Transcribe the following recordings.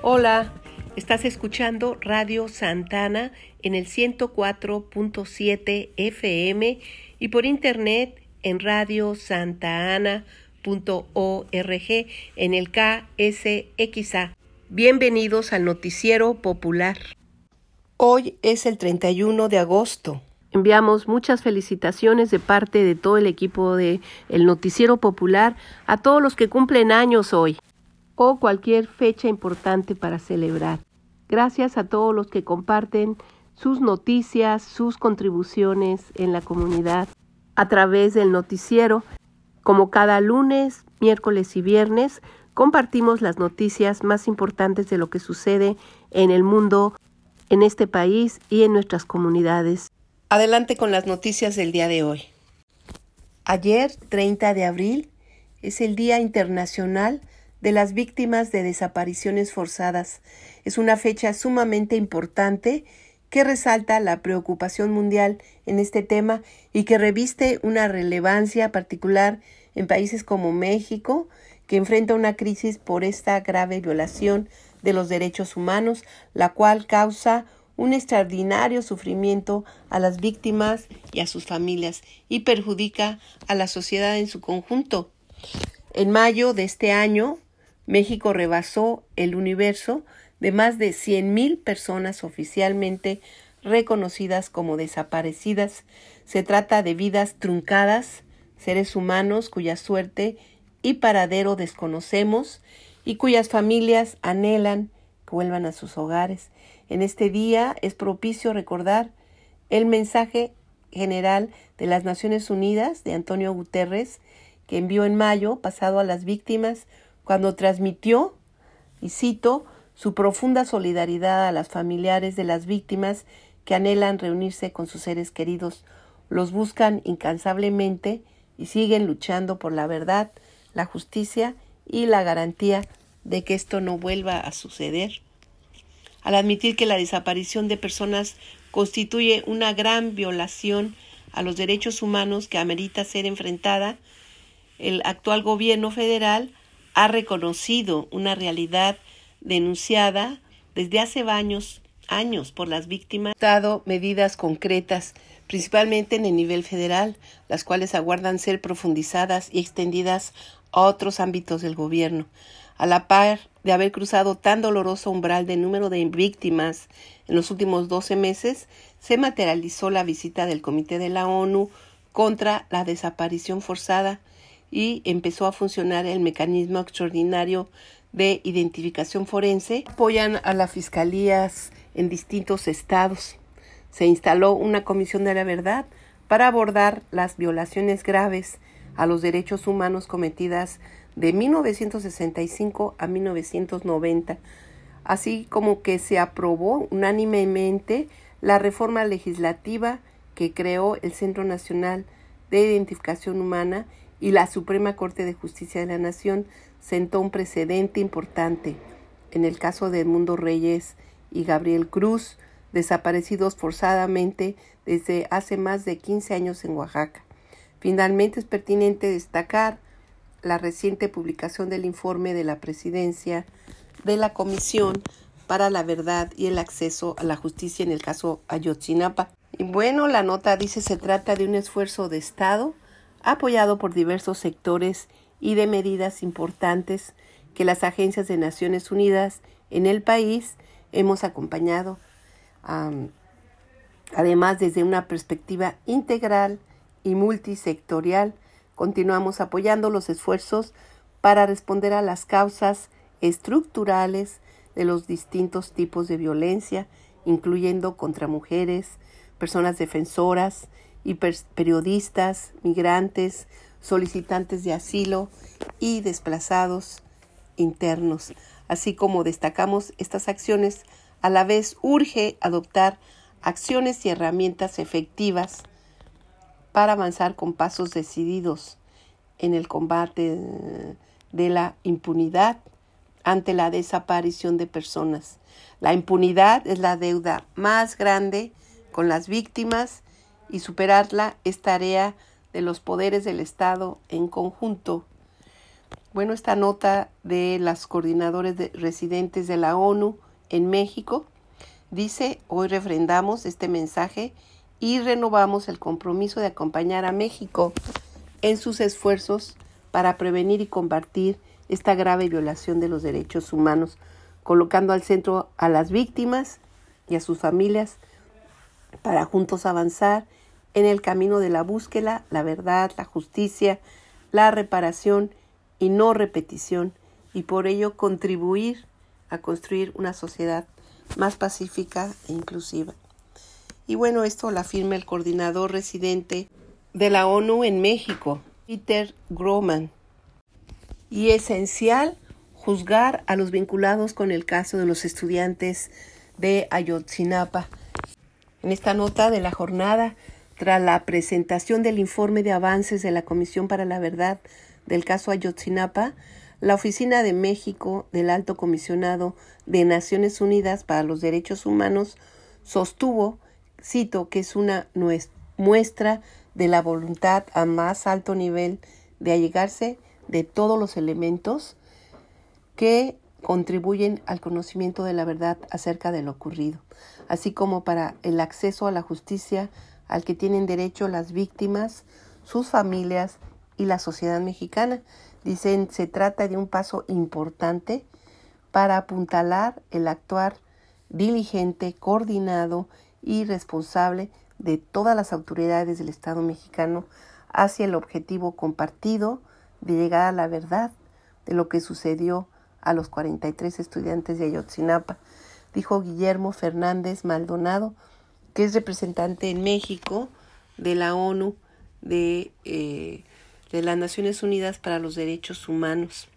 Hola, estás escuchando Radio Santana en el 104.7 FM y por internet en radiosantana.org en el KSXA. Bienvenidos al Noticiero Popular. Hoy es el 31 de agosto. Enviamos muchas felicitaciones de parte de todo el equipo de El Noticiero Popular a todos los que cumplen años hoy o cualquier fecha importante para celebrar. Gracias a todos los que comparten sus noticias, sus contribuciones en la comunidad a través del noticiero. Como cada lunes, miércoles y viernes, compartimos las noticias más importantes de lo que sucede en el mundo, en este país y en nuestras comunidades. Adelante con las noticias del día de hoy. Ayer, 30 de abril, es el Día Internacional de las Víctimas de Desapariciones Forzadas. Es una fecha sumamente importante que resalta la preocupación mundial en este tema y que reviste una relevancia particular en países como México, que enfrenta una crisis por esta grave violación de los derechos humanos, la cual causa un extraordinario sufrimiento a las víctimas y a sus familias y perjudica a la sociedad en su conjunto. En mayo de este año, México rebasó el universo de más de 100,000 personas oficialmente reconocidas como desaparecidas. Se trata de vidas truncadas, seres humanos cuya suerte y paradero desconocemos y cuyas familias anhelan que vuelvan a sus hogares. En este día es propicio recordar el mensaje general de las Naciones Unidas de Antonio Guterres, que envió en mayo pasado a las víctimas cuando transmitió, y cito, su profunda solidaridad a las familiares de las víctimas que anhelan reunirse con sus seres queridos. Los buscan incansablemente y siguen luchando por la verdad, la justicia y la garantía de que esto no vuelva a suceder. Al admitir que la desaparición de personas constituye una gran violación a los derechos humanos que amerita ser enfrentada, el actual gobierno federal ha reconocido una realidad denunciada desde hace años por las víctimas, ha dado medidas concretas, principalmente en el nivel federal, las cuales aguardan ser profundizadas y extendidas a otros ámbitos del gobierno. A la par de haber cruzado tan doloroso umbral de número de víctimas en los últimos 12 meses, se materializó la visita del Comité de la ONU contra la desaparición forzada y empezó a funcionar el mecanismo extraordinario de identificación forense. Apoyan a las fiscalías en distintos estados. Se instaló una comisión de la verdad para abordar las violaciones graves a los derechos humanos cometidas de 1965 a 1990, así como que se aprobó unánimemente la reforma legislativa que creó el Centro Nacional de Identificación Humana, y la Suprema Corte de Justicia de la Nación sentó un precedente importante en el caso de Edmundo Reyes y Gabriel Cruz, desaparecidos forzadamente desde hace más de 15 años en Oaxaca. Finalmente, es pertinente destacar la reciente publicación del informe de la Presidencia de la Comisión para la Verdad y el Acceso a la Justicia en el caso Ayotzinapa. Y bueno, la nota dice: se trata de un esfuerzo de Estado apoyado por diversos sectores y de medidas importantes que las agencias de Naciones Unidas en el país hemos acompañado. Además, desde una perspectiva integral y multisectorial, continuamos apoyando los esfuerzos para responder a las causas estructurales de los distintos tipos de violencia, incluyendo contra mujeres, personas defensoras y periodistas, migrantes, solicitantes de asilo y desplazados internos. Así como destacamos estas acciones, a la vez urge adoptar acciones y herramientas efectivas para avanzar con pasos decididos en el combate de la impunidad ante la desaparición de personas. La impunidad es la deuda más grande con las víctimas y superarla es tarea de los poderes del Estado en conjunto. Bueno, esta nota de las coordinadores residentes de la ONU en México dice: hoy refrendamos este mensaje y renovamos el compromiso de acompañar a México en sus esfuerzos para prevenir y combatir esta grave violación de los derechos humanos, colocando al centro a las víctimas y a sus familias para juntos avanzar en el camino de la búsqueda, la verdad, la justicia, la reparación y no repetición, y por ello contribuir a construir una sociedad más pacífica e inclusiva. Y bueno, esto lo afirma el coordinador residente de la ONU en México, Peter Groman. Y esencial juzgar a los vinculados con el caso de los estudiantes de Ayotzinapa. En esta nota de la jornada, tras la presentación del informe de avances de la Comisión para la Verdad del caso Ayotzinapa, la Oficina de México del Alto Comisionado de Naciones Unidas para los Derechos Humanos sostuvo, cito, que es una muestra de la voluntad a más alto nivel de allegarse de todos los elementos que contribuyen al conocimiento de la verdad acerca de lo ocurrido, así como para el acceso a la justicia al que tienen derecho las víctimas, sus familias y la sociedad mexicana. Dicen, se trata de un paso importante para apuntalar el actuar diligente, coordinado y responsable de todas las autoridades del Estado mexicano hacia el objetivo compartido de llegar a la verdad de lo que sucedió a los 43 estudiantes de Ayotzinapa, dijo Guillermo Fernández Maldonado, que es representante en México de la ONU de las Naciones Unidas para los Derechos Humanos.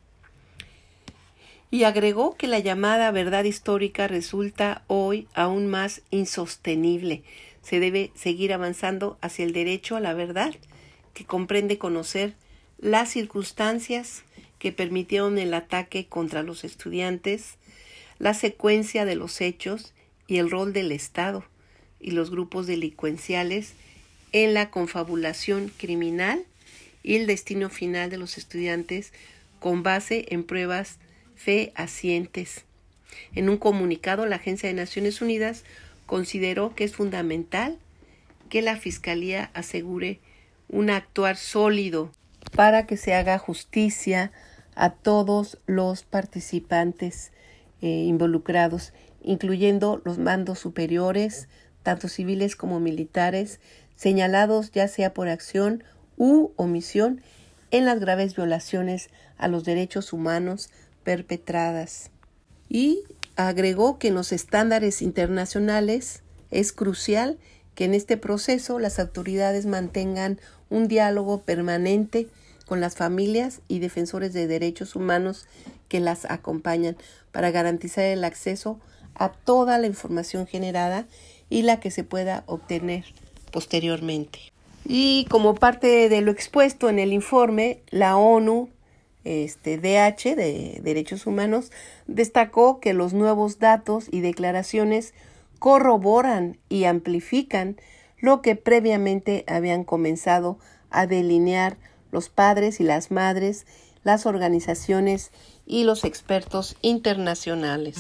Y agregó que la llamada verdad histórica resulta hoy aún más insostenible. Se debe seguir avanzando hacia el derecho a la verdad, que comprende conocer las circunstancias que permitieron el ataque contra los estudiantes, la secuencia de los hechos y el rol del Estado y los grupos delincuenciales en la confabulación criminal y el destino final de los estudiantes con base en pruebas fehacientes. En un comunicado, la Agencia de Naciones Unidas consideró que es fundamental que la Fiscalía asegure un actuar sólido para que se haga justicia a todos los participantes involucrados, incluyendo los mandos superiores, tanto civiles como militares, señalados ya sea por acción u omisión en las graves violaciones a los derechos humanos perpetradas. Y agregó que en los estándares internacionales es crucial que en este proceso las autoridades mantengan un diálogo permanente con las familias y defensores de derechos humanos que las acompañan para garantizar el acceso a toda la información generada y la que se pueda obtener posteriormente. Y como parte de lo expuesto en el informe, la ONU DH de Derechos Humanos destacó que los nuevos datos y declaraciones corroboran y amplifican lo que previamente habían comenzado a delinear los padres y las madres, las organizaciones y los expertos internacionales.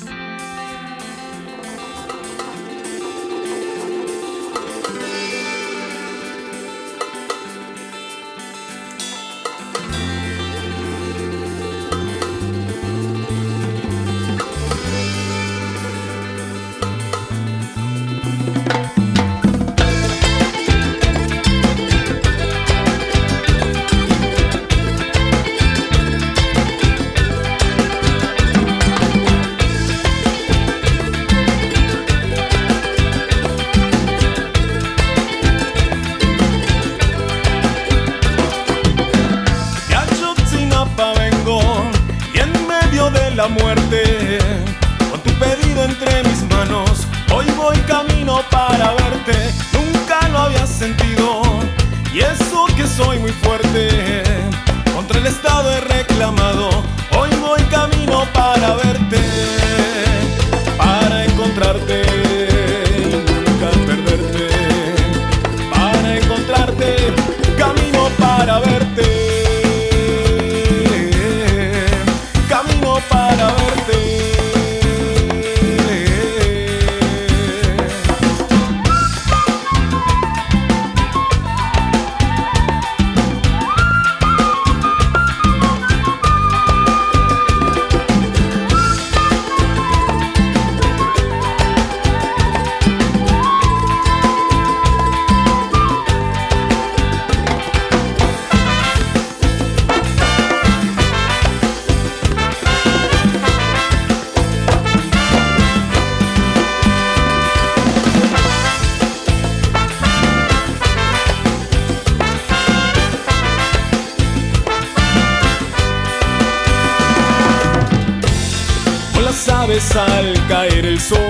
sabes al caer el sol,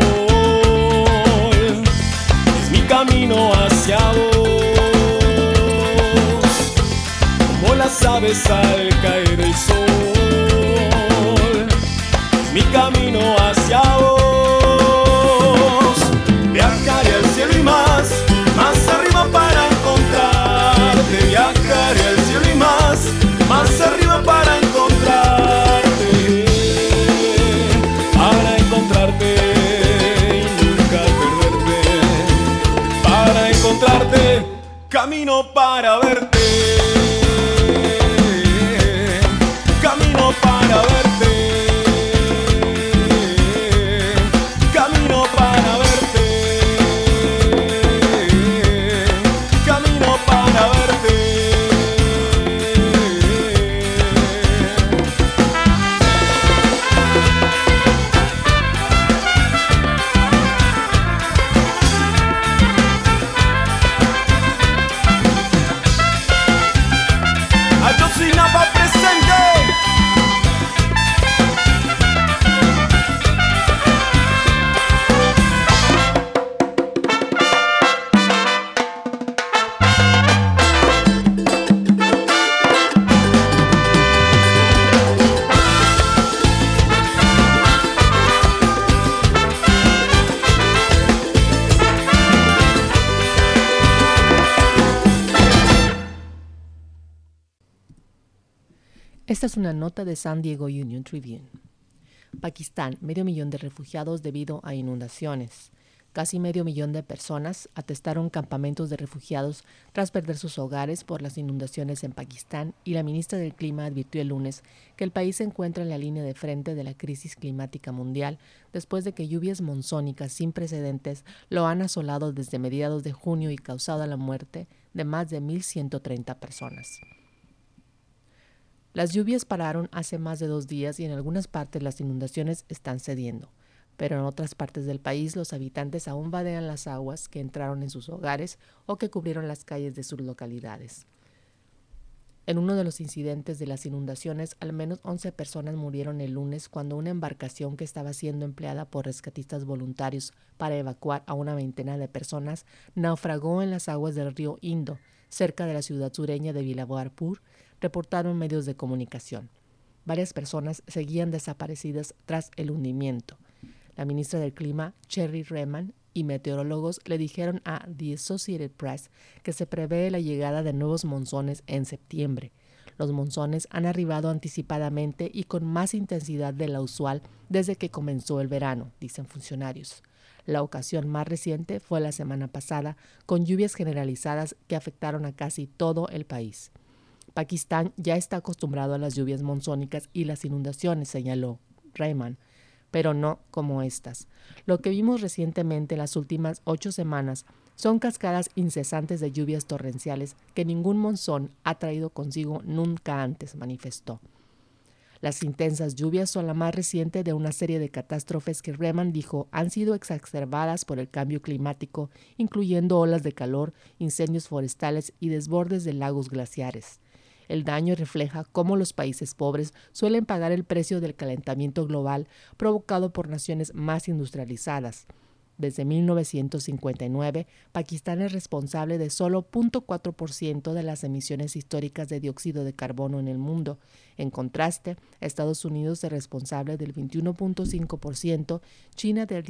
es mi camino hacia vos. Como las aves al caer el sol, es mi camino hacia vos. Viajaré al cielo y más arriba para encontrarte. Viajaré al cielo y más arriba para encontrarte. Para encontrarte y nunca perderte. Para encontrarte, camino para verte. Camino para verte. Camino para verte. Camino para verte. Ayotzinapa presente. Esta es una nota de San Diego Union Tribune. Pakistán, 500,000 de refugiados debido a inundaciones. Casi 500,000 de personas atestaron campamentos de refugiados tras perder sus hogares por las inundaciones en Pakistán, y la ministra del Clima advirtió el lunes que el país se encuentra en la línea de frente de la crisis climática mundial después de que lluvias monzónicas sin precedentes lo han asolado desde mediados de junio y causado la muerte de más de 1,130 personas. Las lluvias pararon hace más de 2 días y en algunas partes las inundaciones están cediendo, pero en otras partes del país los habitantes aún vadean las aguas que entraron en sus hogares o que cubrieron las calles de sus localidades. En uno de los incidentes de las inundaciones, al menos 11 personas murieron el lunes cuando una embarcación que estaba siendo empleada por rescatistas voluntarios para evacuar a una veintena de personas naufragó en las aguas del río Indo, cerca de la ciudad sureña de Bilawalpur, reportaron medios de comunicación. Varias personas seguían desaparecidas tras el hundimiento. La ministra del Clima, Cherry Reman, y meteorólogos le dijeron a The Associated Press que se prevé la llegada de nuevos monzones en septiembre. Los monzones han arribado anticipadamente y con más intensidad de la usual desde que comenzó el verano, dicen funcionarios. La ocasión más reciente fue la semana pasada, con lluvias generalizadas que afectaron a casi todo el país. Pakistán ya está acostumbrado a las lluvias monzónicas y las inundaciones, señaló Rehman, pero no como estas. Lo que vimos recientemente en las últimas 8 semanas son cascadas incesantes de lluvias torrenciales que ningún monzón ha traído consigo nunca antes, manifestó. Las intensas lluvias son la más reciente de una serie de catástrofes que Rehman dijo han sido exacerbadas por el cambio climático, incluyendo olas de calor, incendios forestales y desbordes de lagos glaciares. El daño refleja cómo los países pobres suelen pagar el precio del calentamiento global provocado por naciones más industrializadas. Desde 1959, Pakistán es responsable de solo 0.4% de las emisiones históricas de dióxido de carbono en el mundo. En contraste, Estados Unidos es responsable del 21.5%, China del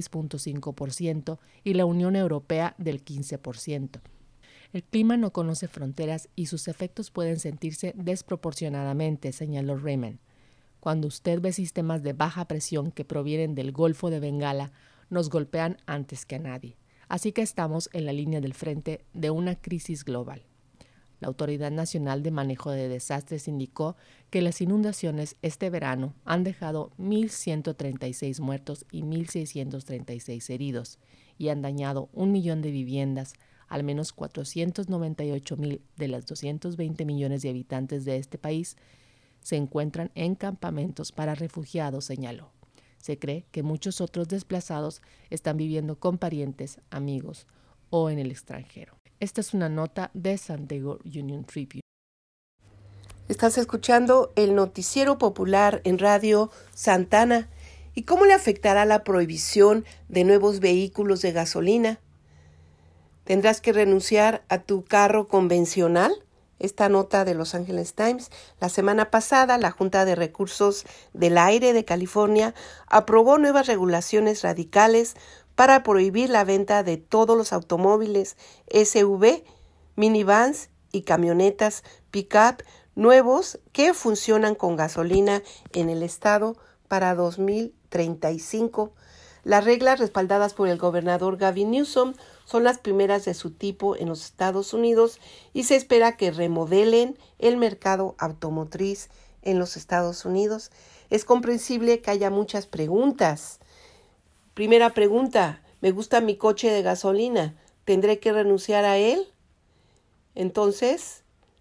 16.5% y la Unión Europea del 15%. El clima no conoce fronteras y sus efectos pueden sentirse desproporcionadamente, señaló Rehman. Cuando usted ve sistemas de baja presión que provienen del Golfo de Bengala, nos golpean antes que a nadie. Así que estamos en la línea del frente de una crisis global. La Autoridad Nacional de Manejo de Desastres indicó que las inundaciones este verano han dejado 1,136 muertos y 1,636 heridos y han dañado 1 millón de viviendas. Al menos 498,000 de las 220 millones de habitantes de este país se encuentran en campamentos para refugiados, señaló. Se cree que muchos otros desplazados están viviendo con parientes, amigos o en el extranjero. Esta es una nota de San Diego Union Tribune. Estás escuchando el noticiero popular en Radio Santana ¿Y cómo le afectará la prohibición de nuevos vehículos de gasolina? ¿Tendrás que renunciar a tu carro convencional? Esta nota de Los Angeles Times. La semana pasada, la Junta de Recursos del Aire de California aprobó nuevas regulaciones radicales para prohibir la venta de todos los automóviles SUV, minivans y camionetas pick-up nuevos que funcionan con gasolina en el estado para 2035. Las reglas respaldadas por el gobernador Gavin Newsom son las primeras de su tipo en los Estados Unidos y se espera que remodelen el mercado automotriz en los Estados Unidos. Es comprensible que haya muchas preguntas. Primera pregunta, ¿me gusta mi coche de gasolina? ¿Tendré que renunciar a él? Entonces,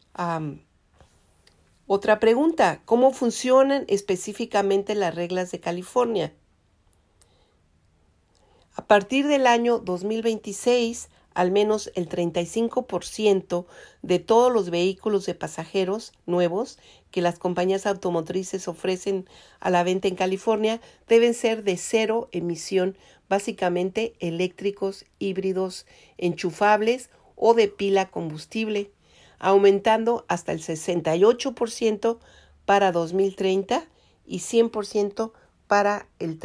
otra pregunta, ¿cómo funcionan específicamente las reglas de California? A partir del año 2026, al menos el 35% de todos los vehículos de pasajeros nuevos que las compañías automotrices ofrecen a la venta en California deben ser de cero emisión, básicamente eléctricos, híbridos, enchufables o de pila combustible, aumentando hasta el 68% para 2030 y 100% para el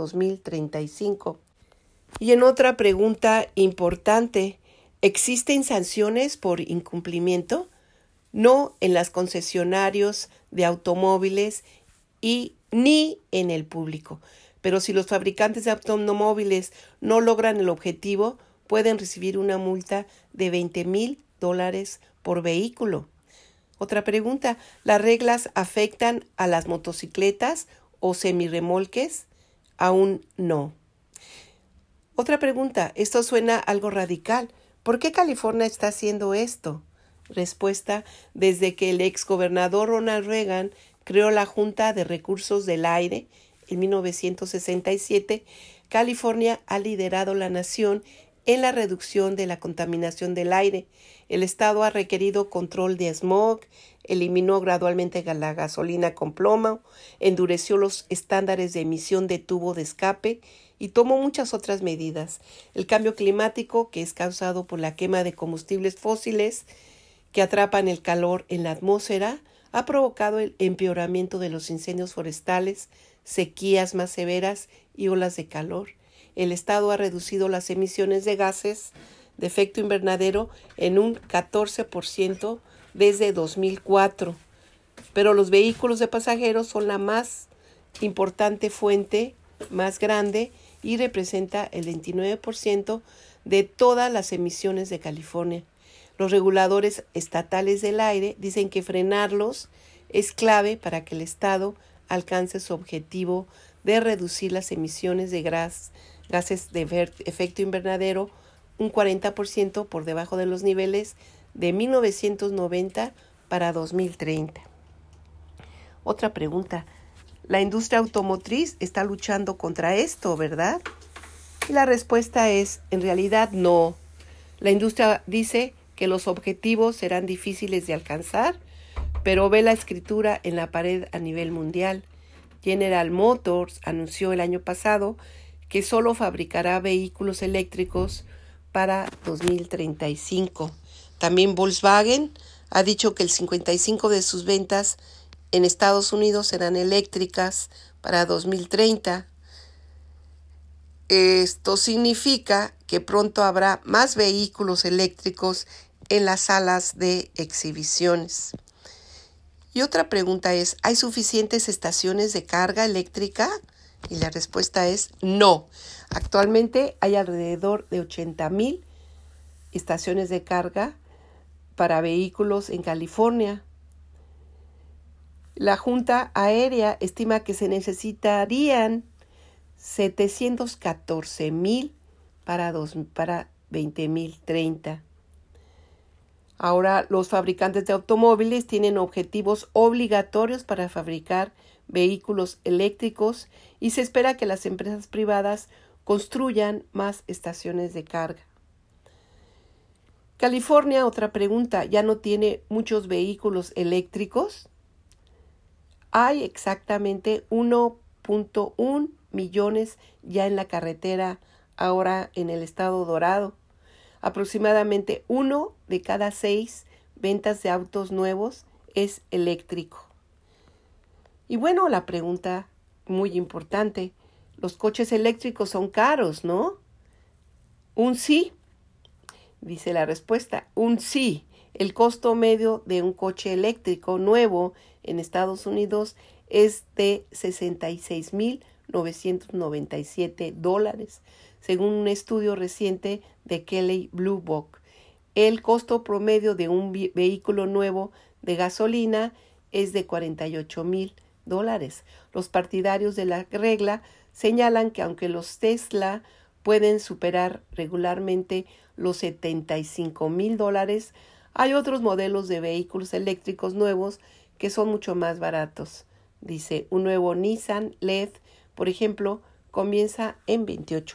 2035. Y en otra pregunta importante, ¿existen sanciones por incumplimiento? No en los concesionarios de automóviles ni en el público. Pero si los fabricantes de automóviles no logran el objetivo, pueden recibir una multa de $20,000 por vehículo. Otra pregunta, ¿las reglas afectan a las motocicletas o semirremolques? Aún no. Otra pregunta, esto suena algo radical. ¿Por qué California está haciendo esto? Respuesta, desde que el exgobernador Ronald Reagan creó la Junta de Recursos del Aire en 1967, California ha liderado la nación en la reducción de la contaminación del aire. El estado ha requerido control de smog, eliminó gradualmente la gasolina con plomo, endureció los estándares de emisión de tubo de escape y tomó muchas otras medidas. El cambio climático, que es causado por la quema de combustibles fósiles que atrapan el calor en la atmósfera, ha provocado el empeoramiento de los incendios forestales, sequías más severas y olas de calor. El estado ha reducido las emisiones de gases de efecto invernadero en un 14% desde 2004, pero los vehículos de pasajeros son la más importante fuente, más grande, y representa el 29% de todas las emisiones de California. Los reguladores estatales del aire dicen que frenarlos es clave para que el estado alcance su objetivo de reducir las emisiones de gases de efecto invernadero un 40% por debajo de los niveles de 1990 para 2030. Otra pregunta. La industria automotriz está luchando contra esto, ¿verdad? Y la respuesta es, en realidad, no. La industria dice que los objetivos serán difíciles de alcanzar, pero ve la escritura en la pared a nivel mundial. General Motors anunció el año pasado que solo fabricará vehículos eléctricos para 2035. También Volkswagen ha dicho que el 55% de sus ventas en Estados Unidos serán eléctricas para 2030. Esto significa que pronto habrá más vehículos eléctricos en las salas de exhibiciones. Y otra pregunta es, ¿hay suficientes estaciones de carga eléctrica? Y la respuesta es no. Actualmente hay alrededor de 80,000 estaciones de carga para vehículos en California. La Junta Aérea estima que se necesitarían 714,000 para 2030. Ahora los fabricantes de automóviles tienen objetivos obligatorios para fabricar vehículos eléctricos y se espera que las empresas privadas construyan más estaciones de carga. California, otra pregunta, ¿ya no tiene muchos vehículos eléctricos? Hay exactamente 1.1 millones ya en la carretera ahora en el estado Dorado. Aproximadamente 1 de cada 6 ventas de autos nuevos es eléctrico. Y bueno, la pregunta muy importante, los coches eléctricos son caros, ¿no? Un sí, dice la respuesta, un sí. El costo medio de un coche eléctrico nuevo en Estados Unidos es de $66,997, según un estudio reciente de Kelley Blue Book. El costo promedio de un vehículo nuevo de gasolina es de $48,000. Los partidarios de la regla señalan que aunque los Tesla pueden superar regularmente los $75,000, hay otros modelos de vehículos eléctricos nuevos que son mucho más baratos. Dice, un nuevo Nissan LED, por ejemplo, comienza en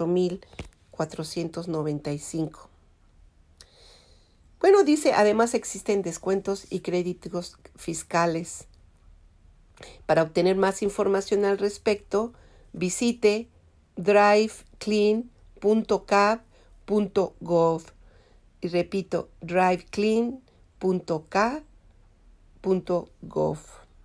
$28,495. Bueno, dice, además existen descuentos y créditos fiscales. Para obtener más información al respecto, visite driveclean.ca.gov. Y repito, driveclean.ca.gov.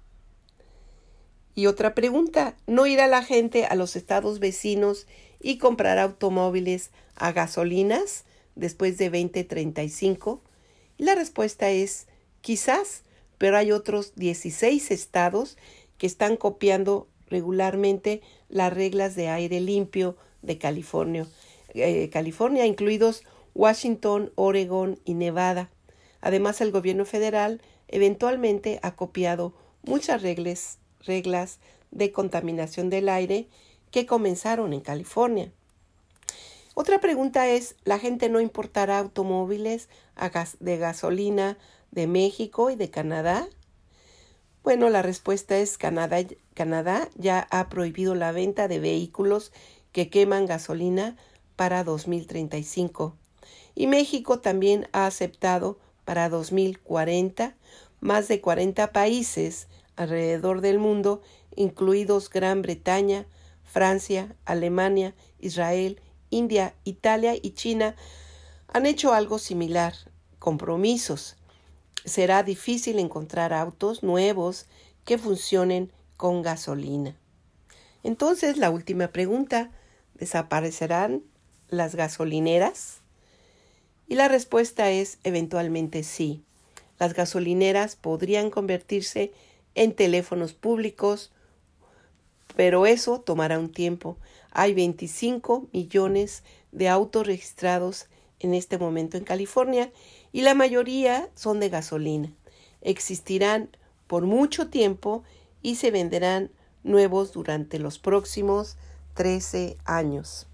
Y otra pregunta, ¿no irá la gente a los estados vecinos y comprar automóviles a gasolinas después de 2035? Y la respuesta es, quizás, pero hay otros 16 estados que están copiando regularmente las reglas de aire limpio de California, incluidos Washington, Oregon y Nevada. Además, el gobierno federal eventualmente ha copiado muchas reglas de contaminación del aire que comenzaron en California. Otra pregunta es, ¿la gente no importará automóviles de gasolina de México y de Canadá? Bueno, la respuesta es Canadá ya ha prohibido la venta de vehículos que queman gasolina para 2035. Y México también ha aceptado para 2040 más de 40 países alrededor del mundo, incluidos Gran Bretaña, Francia, Alemania, Israel, India, Italia y China, han hecho algo similar, compromisos. Será difícil encontrar autos nuevos que funcionen con gasolina. Entonces, la última pregunta, ¿desaparecerán las gasolineras? Y la respuesta es eventualmente sí. Las gasolineras podrían convertirse en teléfonos públicos, pero eso tomará un tiempo. Hay 25 millones de autos registrados en este momento en California y la mayoría son de gasolina. Existirán por mucho tiempo y se venderán nuevos durante los próximos 13 años.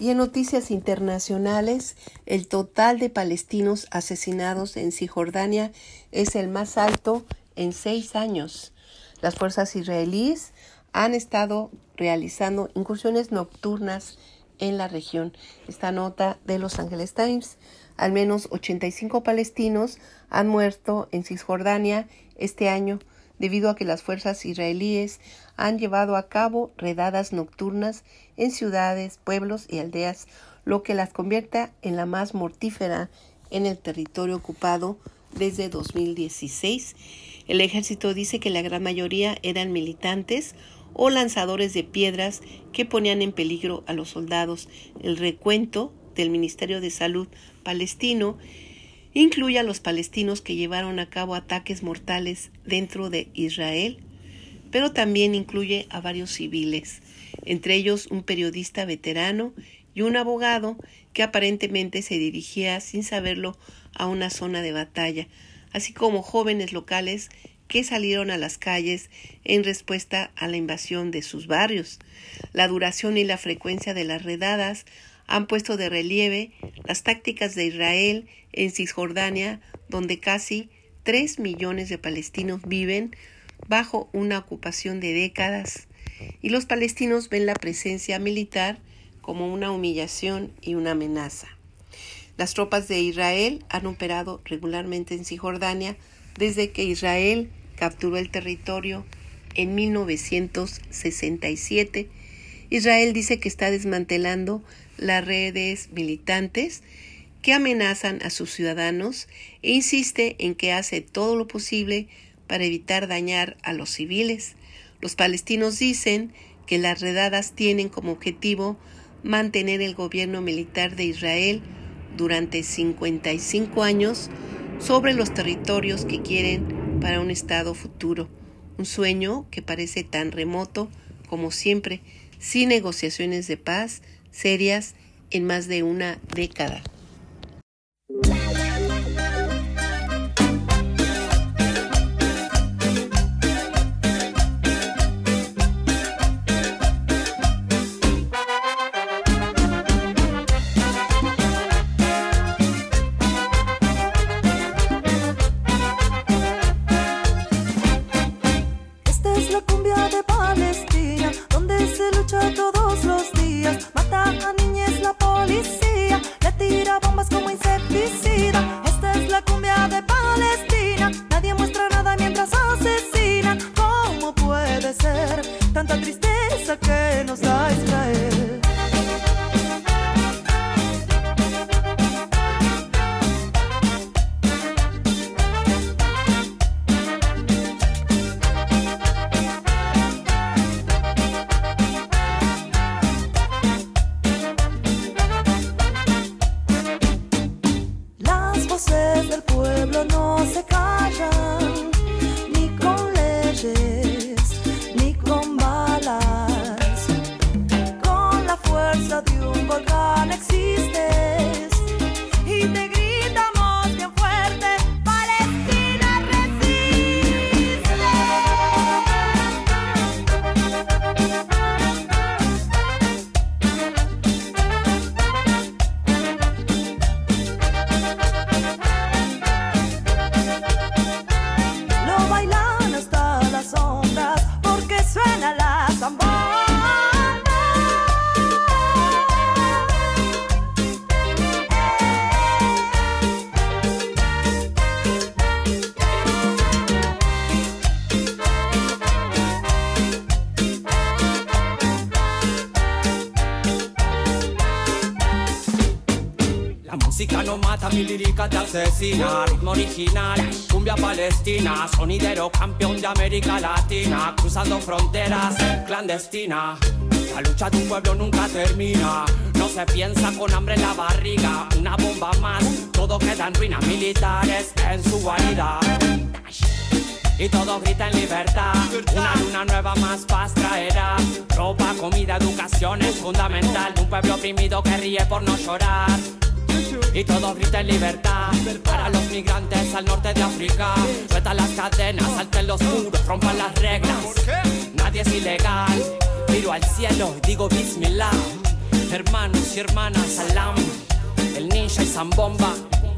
Y en noticias internacionales, el total de palestinos asesinados en Cisjordania es el más alto en 6 años. Las fuerzas israelíes han estado realizando incursiones nocturnas en la región. Esta nota de Los Angeles Times. Al menos 85 palestinos han muerto en Cisjordania este año debido a que las fuerzas israelíes han llevado a cabo redadas nocturnas en ciudades, pueblos y aldeas, lo que las convierte en la más mortífera en el territorio ocupado desde 2016. El ejército dice que la gran mayoría eran militantes o lanzadores de piedras que ponían en peligro a los soldados. El recuento del Ministerio de Salud palestino incluye a los palestinos que llevaron a cabo ataques mortales dentro de Israel, pero también incluye a varios civiles, entre ellos un periodista veterano y un abogado que aparentemente se dirigía sin saberlo a una zona de batalla, así como jóvenes locales que salieron a las calles en respuesta a la invasión de sus barrios. La duración y la frecuencia de las redadas han puesto de relieve las tácticas de Israel en Cisjordania, donde casi 3 millones de palestinos viven bajo una ocupación de décadas, y los palestinos ven la presencia militar como una humillación y una amenaza. Las tropas de Israel han operado regularmente en Cisjordania desde que Israel capturó el territorio en 1967. Israel dice que está desmantelando las redes militantes que amenazan a sus ciudadanos e insiste en que hace todo lo posible para evitar dañar a los civiles. Los palestinos dicen que las redadas tienen como objetivo mantener el gobierno militar de Israel durante 55 años sobre los territorios que quieren para un estado futuro, un sueño que parece tan remoto como siempre, sin negociaciones de paz serias en más de una década. Esta es la cumbia de Palestina, donde se lucha todos los días. Mata a niñez la policía, le tira bombas como insecticida. Esta es la cumbia de Palestina, nadie muestra nada mientras asesinan. ¿Cómo puede ser tanta tristeza que nos da Israel? Las voces del pueblo no se callan, ni con leyes, ni con balas. Con la fuerza de un volcán existes y te gritamos bien fuerte: Palestina resiste. Lo bailan hasta las ondas porque suena la zambomba. La música no mata, mi lírica te asesina. Ritmo original, cumbia palestina. Sonidero campeón de América Latina. Cruzando fronteras, clandestina. La lucha de un pueblo nunca termina. No se piensa con hambre en la barriga. Una bomba más, todo queda en ruinas. Militares en su guarida. Y todos gritan libertad. Una luna nueva más paz traerá. Ropa, comida, educación es fundamental. Un pueblo oprimido que ríe por no llorar. Y todos gritan libertad para los migrantes al norte de África. Sueltan las cadenas, salten los muros, rompan las reglas. Nadie es ilegal. Miro al cielo y digo bismillah. hermanos y hermanas, salam, el ninja y zambomba.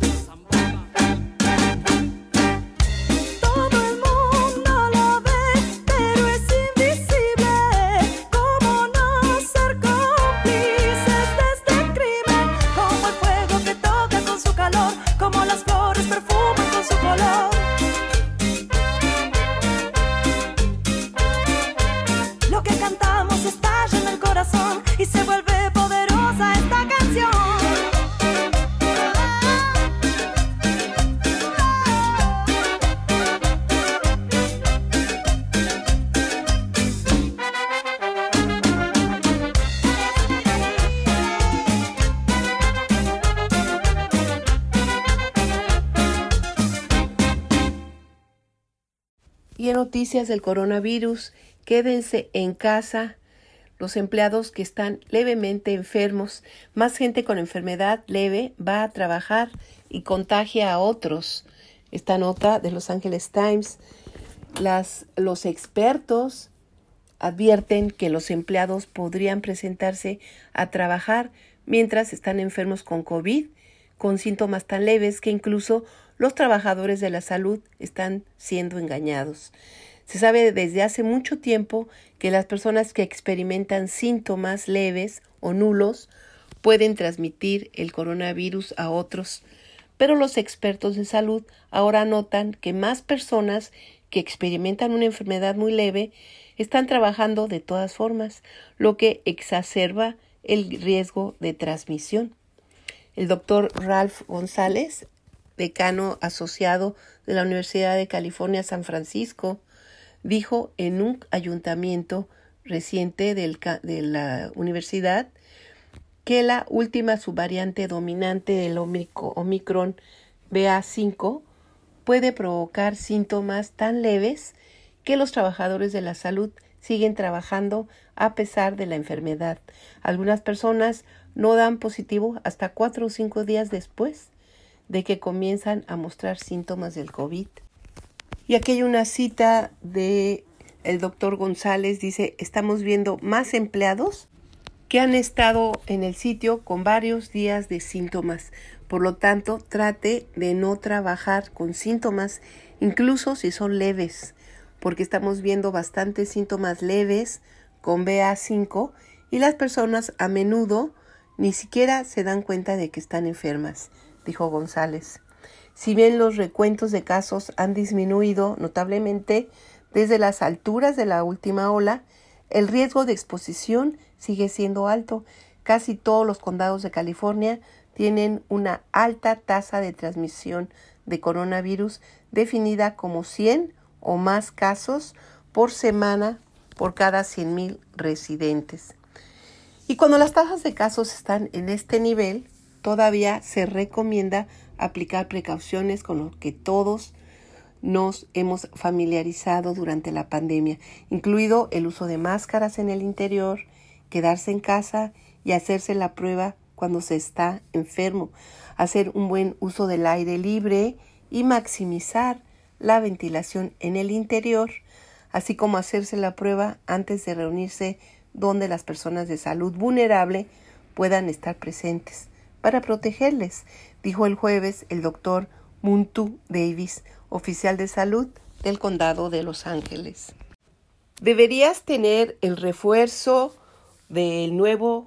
Y se vuelve poderosa esta canción. Y en noticias del coronavirus, quédense en casa. Los empleados que están levemente enfermos, más gente con enfermedad leve va a trabajar y contagia a otros. Esta nota de Los Angeles Times, los expertos advierten que los empleados podrían presentarse a trabajar mientras están enfermos con COVID, con síntomas tan leves que incluso los trabajadores de la salud están siendo engañados. Se sabe desde hace mucho tiempo que las personas que experimentan síntomas leves o nulos pueden transmitir el coronavirus a otros, pero los expertos de salud ahora notan que más personas que experimentan una enfermedad muy leve están trabajando de todas formas, lo que exacerba el riesgo de transmisión. El doctor Ralph González, decano asociado de la Universidad de California, San Francisco, dijo en un ayuntamiento reciente de la universidad que la última subvariante dominante del Omicron BA.5 puede provocar síntomas tan leves que los trabajadores de la salud siguen trabajando a pesar de la enfermedad. Algunas personas no dan positivo hasta 4 o 5 días después de que comienzan a mostrar síntomas del COVID. Y aquí hay una cita de el doctor González, dice: estamos viendo más empleados que han estado en el sitio con varios días de síntomas. Por lo tanto, trate de no trabajar con síntomas, incluso si son leves, porque estamos viendo bastantes síntomas leves con BA.5 y las personas a menudo ni siquiera se dan cuenta de que están enfermas, dijo González. Si bien los recuentos de casos han disminuido notablemente desde las alturas de la última ola, el riesgo de exposición sigue siendo alto. Casi todos los condados de California tienen una alta tasa de transmisión de coronavirus definida como 100 o más casos por semana por cada 100,000 residentes. Y cuando las tasas de casos están en este nivel, todavía se recomienda aplicar precauciones con lo que todos nos hemos familiarizado durante la pandemia, incluido el uso de máscaras en el interior, quedarse en casa y hacerse la prueba cuando se está enfermo, hacer un buen uso del aire libre y maximizar la ventilación en el interior, así como hacerse la prueba antes de reunirse donde las personas de salud vulnerable puedan estar presentes para protegerles, dijo el jueves el doctor Muntu Davis, oficial de salud del condado de Los Ángeles. ¿Deberías tener el refuerzo del nuevo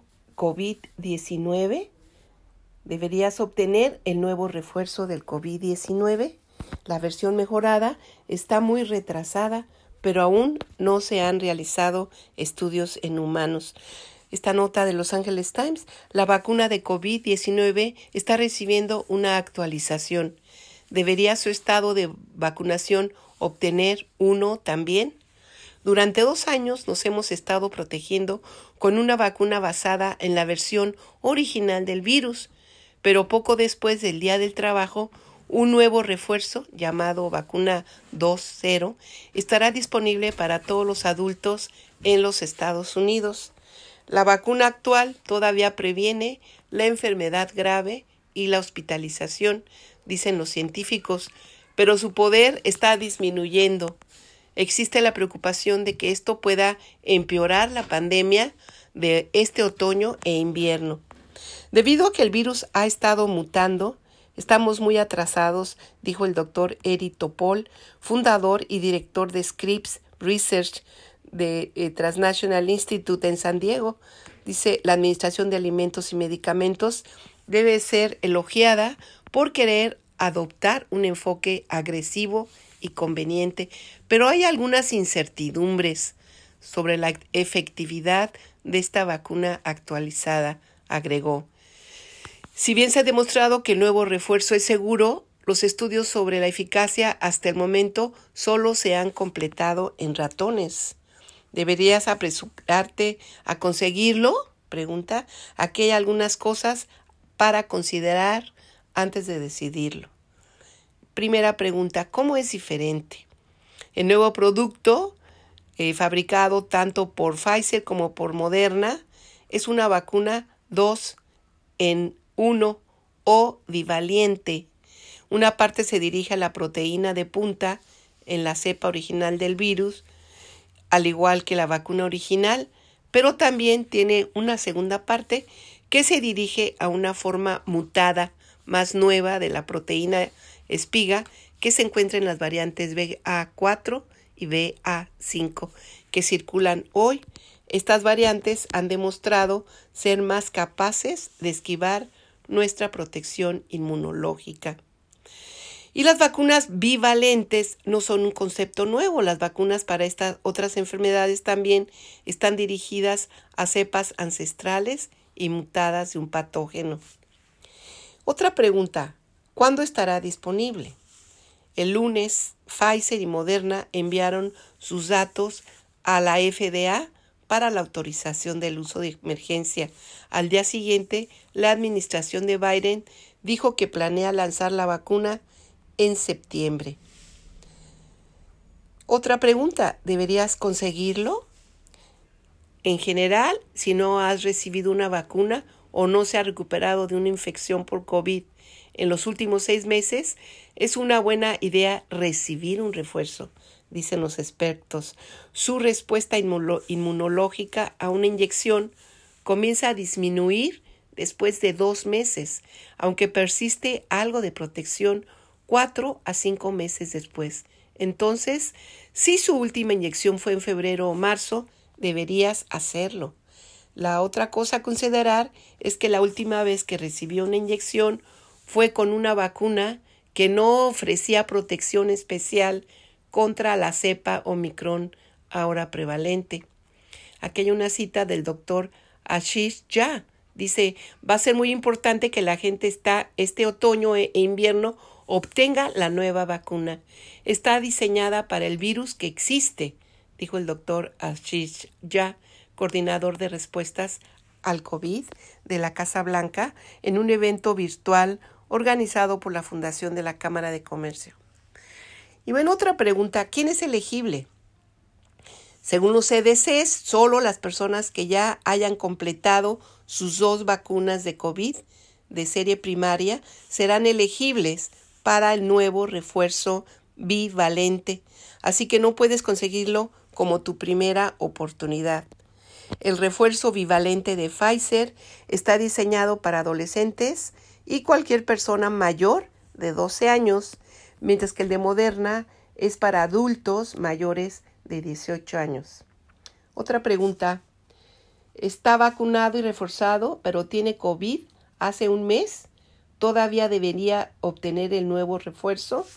COVID-19? ¿Deberías obtener el nuevo refuerzo del COVID-19? La versión mejorada está muy retrasada, pero aún no se han realizado estudios en humanos. Esta nota de Los Angeles Times: la vacuna de COVID-19 está recibiendo una actualización. ¿Debería su estado de vacunación obtener uno también? Durante 2 años nos hemos estado protegiendo con una vacuna basada en la versión original del virus, pero poco después del Día del Trabajo, un nuevo refuerzo, llamado vacuna 2.0, estará disponible para todos los adultos en los Estados Unidos. La vacuna actual todavía previene la enfermedad grave y la hospitalización, dicen los científicos, pero su poder está disminuyendo. Existe la preocupación de que esto pueda empeorar la pandemia, de este otoño e invierno. Debido a que el virus ha estado mutando, estamos muy atrasados, dijo el doctor Eric Topol, fundador y director de Scripps Research de Transnational Institute en San Diego. Dice, la Administración de Alimentos y Medicamentos debe ser elogiada por querer adoptar un enfoque agresivo y conveniente, pero hay algunas incertidumbres sobre la efectividad de esta vacuna actualizada, agregó. Si bien se ha demostrado que el nuevo refuerzo es seguro, los estudios sobre la eficacia hasta el momento solo se han completado en ratones. ¿Deberías apresurarte a conseguirlo? Pregunta. Aquí hay algunas cosas para considerar antes de decidirlo. Primera pregunta, ¿cómo es diferente? El nuevo producto, fabricado tanto por Pfizer como por Moderna, es una vacuna 2 en 1 o bivalente. Una parte se dirige a la proteína de punta en la cepa original del virus, al igual que la vacuna original, pero también tiene una segunda parte que se dirige a una forma mutada más nueva de la proteína espiga que se encuentra en las variantes BA4 y BA5 que circulan hoy. Estas variantes han demostrado ser más capaces de esquivar nuestra protección inmunológica. Y las vacunas bivalentes no son un concepto nuevo. Las vacunas para estas otras enfermedades también están dirigidas a cepas ancestrales y mutadas de un patógeno. Otra pregunta, ¿cuándo estará disponible? El lunes, Pfizer y Moderna enviaron sus datos a la FDA para la autorización del uso de emergencia. Al día siguiente, la administración de Biden dijo que planea lanzar la vacuna en septiembre. Otra pregunta, ¿deberías conseguirlo? En general, si no has recibido una vacuna o no se ha recuperado de una infección por COVID en los últimos 6 meses, es una buena idea recibir un refuerzo, dicen los expertos. Su respuesta inmunológica a una inyección comienza a disminuir después de 2 meses, aunque persiste algo de protección 4 a 5 meses después. Entonces, si su última inyección fue en febrero o marzo, deberías hacerlo. La otra cosa a considerar es que la última vez que recibió una inyección fue con una vacuna que no ofrecía protección especial contra la cepa Omicron ahora prevalente. Aquí hay una cita del doctor Ashish Jha. Dice, va a ser muy importante que la gente este otoño e invierno obtenga la nueva vacuna. Está diseñada para el virus que existe, dijo el doctor Ashish Jha, coordinador de respuestas al COVID de la Casa Blanca, en un evento virtual organizado por la Fundación de la Cámara de Comercio. Y bueno, otra pregunta, ¿quién es elegible? Según los CDCs, solo las personas que ya hayan completado sus 2 vacunas de COVID de serie primaria serán elegibles para el nuevo refuerzo bivalente, así que no puedes conseguirlo como tu primera oportunidad. El refuerzo bivalente de Pfizer está diseñado para adolescentes y cualquier persona mayor de 12 años, mientras que el de Moderna es para adultos mayores de 18 años. Otra pregunta, ¿está vacunado y reforzado, pero tiene COVID hace 1 mes? ¿Todavía debería obtener el nuevo refuerzo?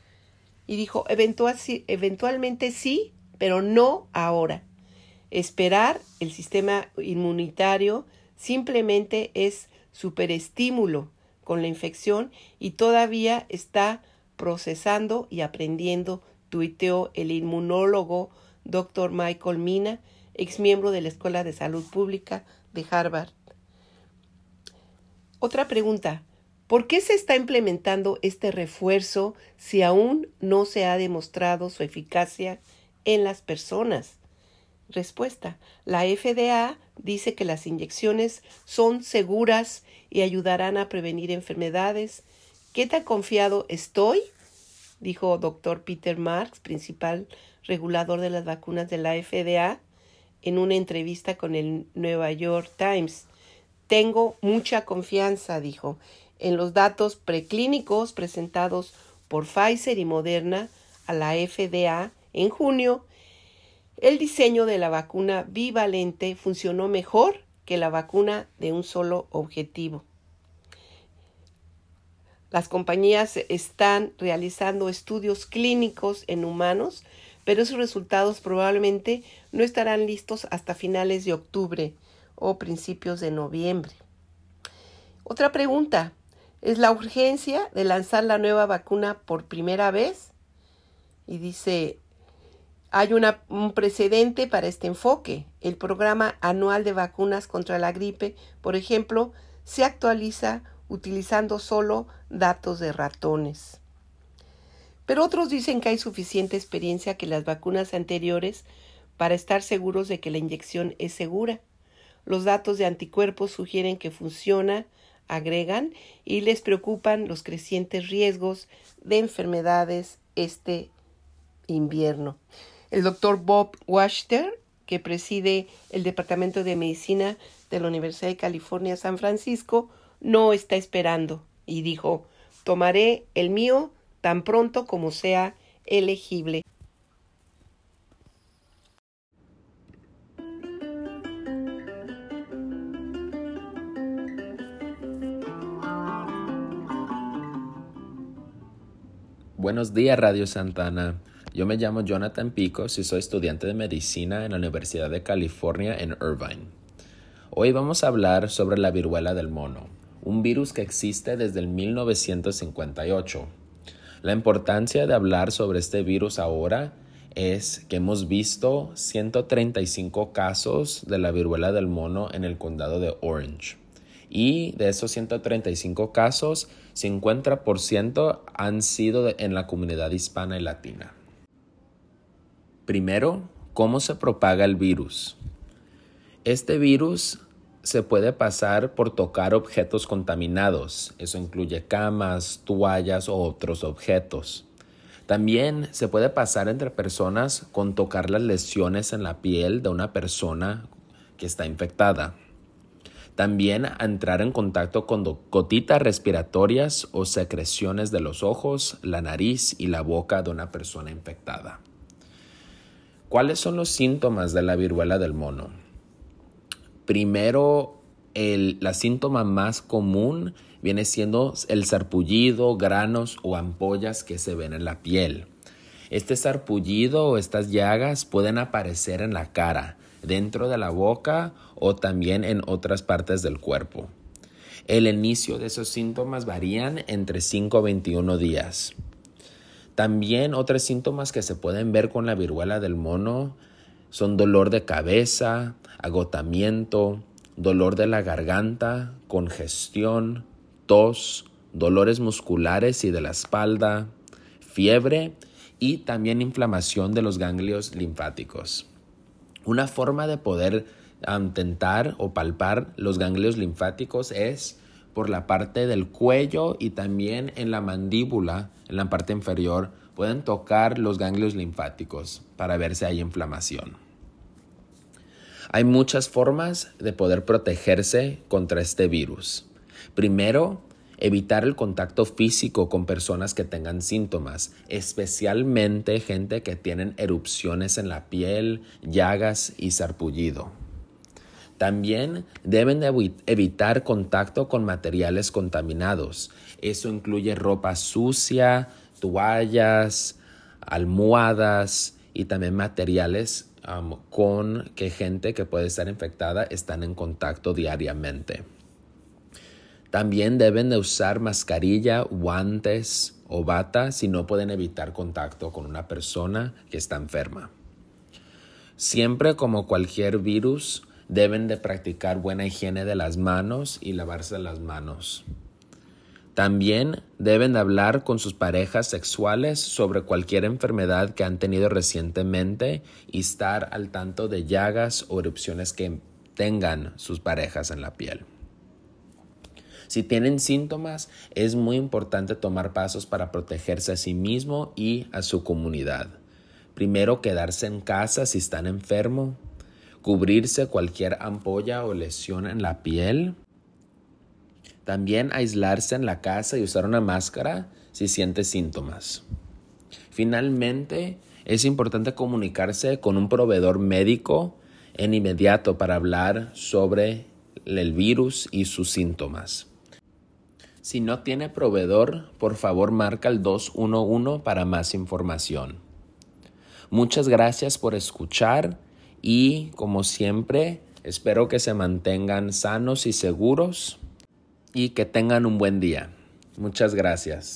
Y dijo, eventualmente sí, pero no ahora. Esperar el sistema inmunitario simplemente es superestímulo con la infección y todavía está procesando y aprendiendo, tuiteó el inmunólogo Dr. Michael Mina, exmiembro de la Escuela de Salud Pública de Harvard. Otra pregunta, ¿por qué se está implementando este refuerzo si aún no se ha demostrado su eficacia en las personas? Respuesta, la FDA dice que las inyecciones son seguras y ayudarán a prevenir enfermedades. ¿Qué tan confiado estoy? Dijo Dr. Peter Marks, principal regulador de las vacunas de la FDA. en una entrevista con el New York Times. Tengo mucha confianza, dijo, en los datos preclínicos presentados por Pfizer y Moderna a la FDA en junio. El diseño de la vacuna bivalente funcionó mejor que la vacuna de un solo objetivo. Las compañías están realizando estudios clínicos en humanos, pero esos resultados probablemente no estarán listos hasta finales de octubre o principios de noviembre. Otra pregunta, ¿es la urgencia de lanzar la nueva vacuna por primera vez? Y dice, hay un precedente para este enfoque. El programa anual de vacunas contra la gripe, por ejemplo, se actualiza utilizando solo datos de ratones. Pero otros dicen que hay suficiente experiencia que las vacunas anteriores para estar seguros de que la inyección es segura. Los datos de anticuerpos sugieren que funciona, agregan, y les preocupan los crecientes riesgos de enfermedades este invierno. El doctor Bob Wachter, que preside el Departamento de Medicina de la Universidad de California, San Francisco, no está esperando y dijo, tomaré el mío tan pronto como sea elegible. Buenos días, Radio Santana. Yo me llamo Jonathan Picos y soy estudiante de medicina en la Universidad de California en Irvine. Hoy vamos a hablar sobre la viruela del mono, un virus que existe desde el 1958. La importancia de hablar sobre este virus ahora es que hemos visto 135 casos de la viruela del mono en el condado de Orange. Y de esos 135 casos, 50% han sido en la comunidad hispana y latina. Primero, ¿cómo se propaga el virus? Este virus se puede pasar por tocar objetos contaminados. Eso incluye camas, toallas o otros objetos. También se puede pasar entre personas con tocar las lesiones en la piel de una persona que está infectada. También a entrar en contacto con gotitas respiratorias o secreciones de los ojos, la nariz y la boca de una persona infectada. ¿Cuáles son los síntomas de la viruela del mono? Primero, la síntoma más común viene siendo el sarpullido, granos o ampollas que se ven en la piel. Este sarpullido o estas llagas pueden aparecer en la cara, dentro de la boca o también en otras partes del cuerpo. El inicio de esos síntomas varían entre 5 a 21 días. También otros síntomas que se pueden ver con la viruela del mono son dolor de cabeza, agotamiento, dolor de la garganta, congestión, tos, dolores musculares y de la espalda, fiebre y también inflamación de los ganglios linfáticos. Una forma de poder tentar o palpar los ganglios linfáticos es por la parte del cuello y también en la mandíbula, en la parte inferior, pueden tocar los ganglios linfáticos para ver si hay inflamación. Hay muchas formas de poder protegerse contra este virus. Primero, evitar el contacto físico con personas que tengan síntomas, especialmente gente que tienen erupciones en la piel, llagas y sarpullido. También deben evitar contacto con materiales contaminados. Eso incluye ropa sucia, toallas, almohadas y también materiales con que gente que puede estar infectada están en contacto diariamente. También deben de usar mascarilla, guantes o bata si no pueden evitar contacto con una persona que está enferma. Siempre, como cualquier virus, deben de practicar buena higiene de las manos y lavarse las manos. También deben de hablar con sus parejas sexuales sobre cualquier enfermedad que han tenido recientemente y estar al tanto de llagas o erupciones que tengan sus parejas en la piel. Si tienen síntomas, es muy importante tomar pasos para protegerse a sí mismo y a su comunidad. Primero, quedarse en casa si están enfermos. cubrirse cualquier ampolla o lesión en la piel. También aislarse en la casa y usar una máscara si siente síntomas. Finalmente, es importante comunicarse con un proveedor médico en inmediato para hablar sobre el virus y sus síntomas. Si no tiene proveedor, por favor marca el 211 para más información. Muchas gracias por escuchar y, como siempre, espero que se mantengan sanos y seguros y que tengan un buen día. Muchas gracias.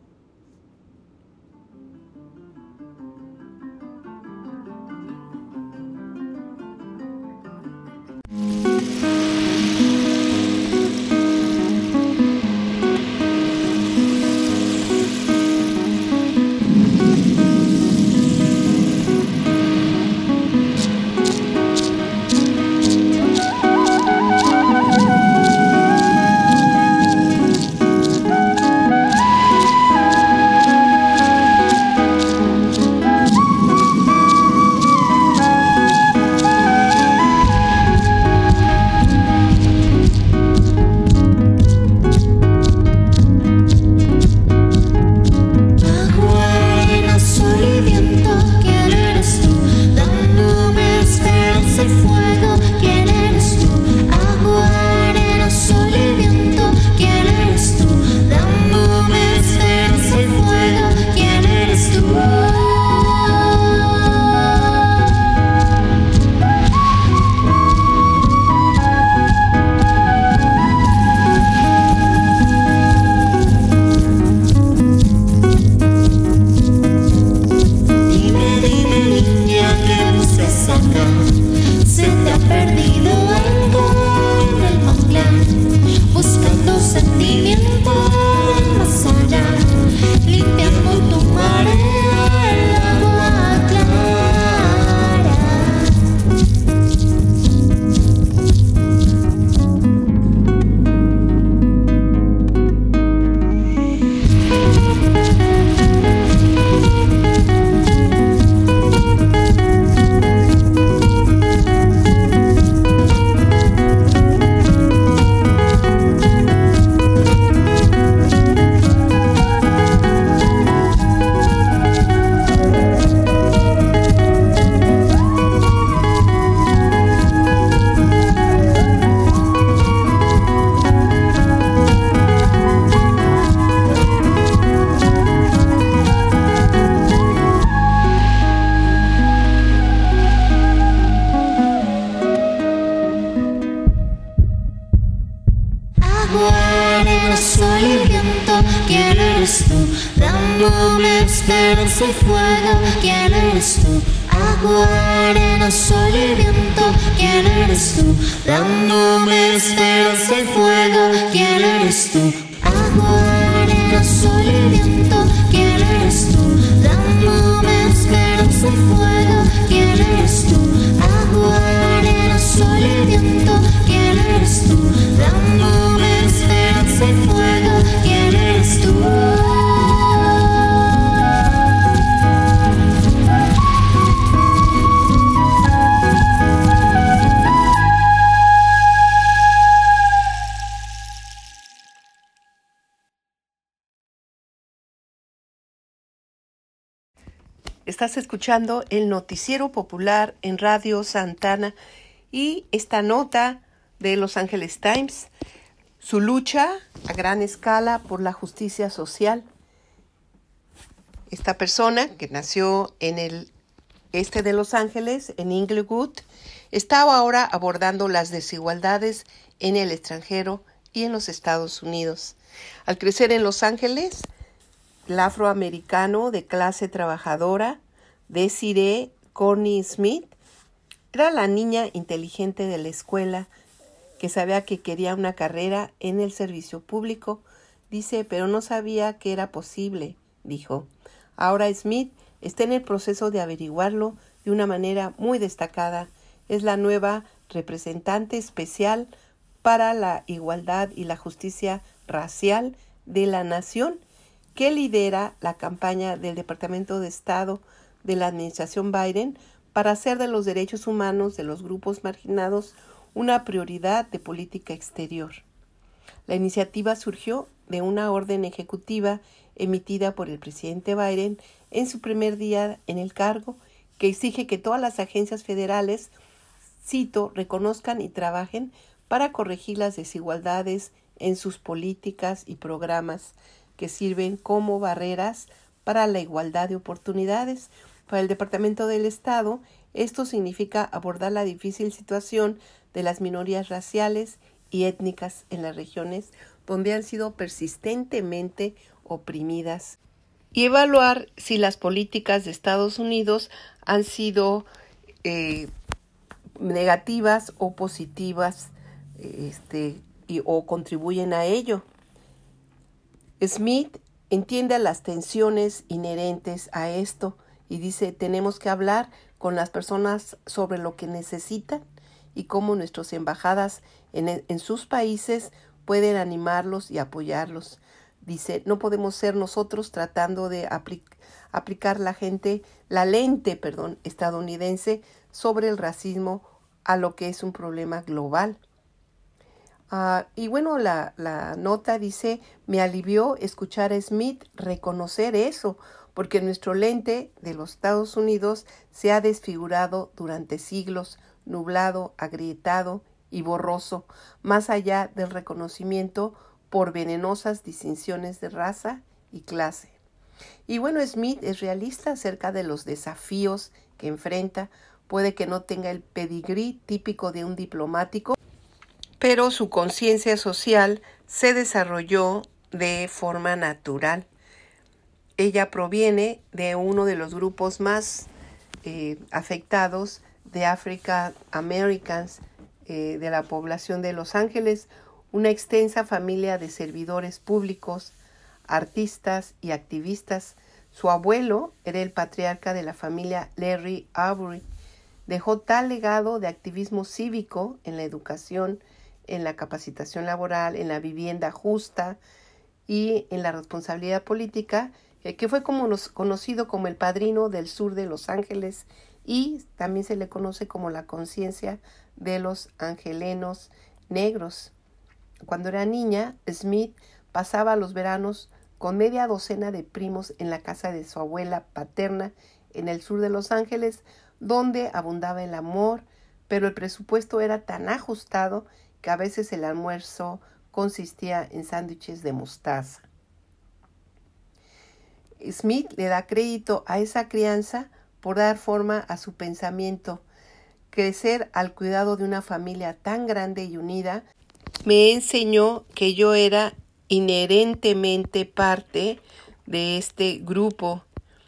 dándome esperanza y fuego. ¿Quién eres tú? Agua, arena, sol y viento. ¿Quién eres tú? Dándome esperanza y fuego. ¿Quién eres tú? Agua, arena, sol y viento. ¿Quién eres tú? Dándome esperanza y fuego. ¿Quién eres tú? Agua, arena, sol y viento. ¿Quién eres tú? Dándome esperanza y fuego. ¿Quién eres tú? Estás escuchando el Noticiero Popular en Radio Santana y esta nota de Los Angeles Times, su lucha a gran escala por la justicia social. Esta persona que nació en el este de Los Ángeles, en Inglewood, está ahora abordando las desigualdades en el extranjero y en los Estados Unidos. Al crecer en Los Ángeles, el afroamericano de clase trabajadora, Desiree Corney Smith, era la niña inteligente de la escuela que sabía que quería una carrera en el servicio público. Dice, pero no sabía que era posible, dijo. Ahora Smith está en el proceso de averiguarlo de una manera muy destacada. Es la nueva representante especial para la igualdad y la justicia racial de la nación, que lidera la campaña del Departamento de Estado de la administración Biden para hacer de los derechos humanos de los grupos marginados una prioridad de política exterior. La iniciativa surgió de una orden ejecutiva emitida por el presidente Biden en su primer día en el cargo, que exige que todas las agencias federales, cito, reconozcan y trabajen para corregir las desigualdades en sus políticas y programas que sirven como barreras para la igualdad de oportunidades. Para el Departamento del Estado, esto significa abordar la difícil situación de las minorías raciales y étnicas en las regiones donde han sido persistentemente oprimidas y evaluar si las políticas de Estados Unidos han sido negativas o positivas o contribuyen a ello. Smith entiende las tensiones inherentes a esto y dice, tenemos que hablar con las personas sobre lo que necesitan y cómo nuestras embajadas en sus países pueden animarlos y apoyarlos. Dice, no podemos ser nosotros tratando de aplicar la lente estadounidense sobre el racismo a lo que es un problema global. Y bueno, la nota dice, me alivió escuchar a Smith reconocer eso, porque nuestro lente de los Estados Unidos se ha desfigurado durante siglos, nublado, agrietado y borroso, más allá del reconocimiento por venenosas distinciones de raza y clase. Y bueno, Smith es realista acerca de los desafíos que enfrenta. Puede que no tenga el pedigrí típico de un diplomático, pero su conciencia social se desarrolló de forma natural. Ella proviene de uno de los grupos más afectados de African Americans, de la población de Los Ángeles, una extensa familia de servidores públicos, artistas y activistas. Su abuelo era el patriarca de la familia Larry Arbery. Dejó tal legado de activismo cívico en la educación, en la capacitación laboral, en la vivienda justa y en la responsabilidad política, que fue conocido como el padrino del sur de Los Ángeles y también se le conoce como la conciencia de los angelenos negros. Cuando era niña, Smith pasaba los veranos con media docena de primos en la casa de su abuela paterna en el sur de Los Ángeles, donde abundaba el amor, pero el presupuesto era tan ajustado que a veces el almuerzo consistía en sándwiches de mostaza. Smith le da crédito a esa crianza por dar forma a su pensamiento. Crecer al cuidado de una familia tan grande y unida me enseñó que yo era inherentemente parte de este grupo.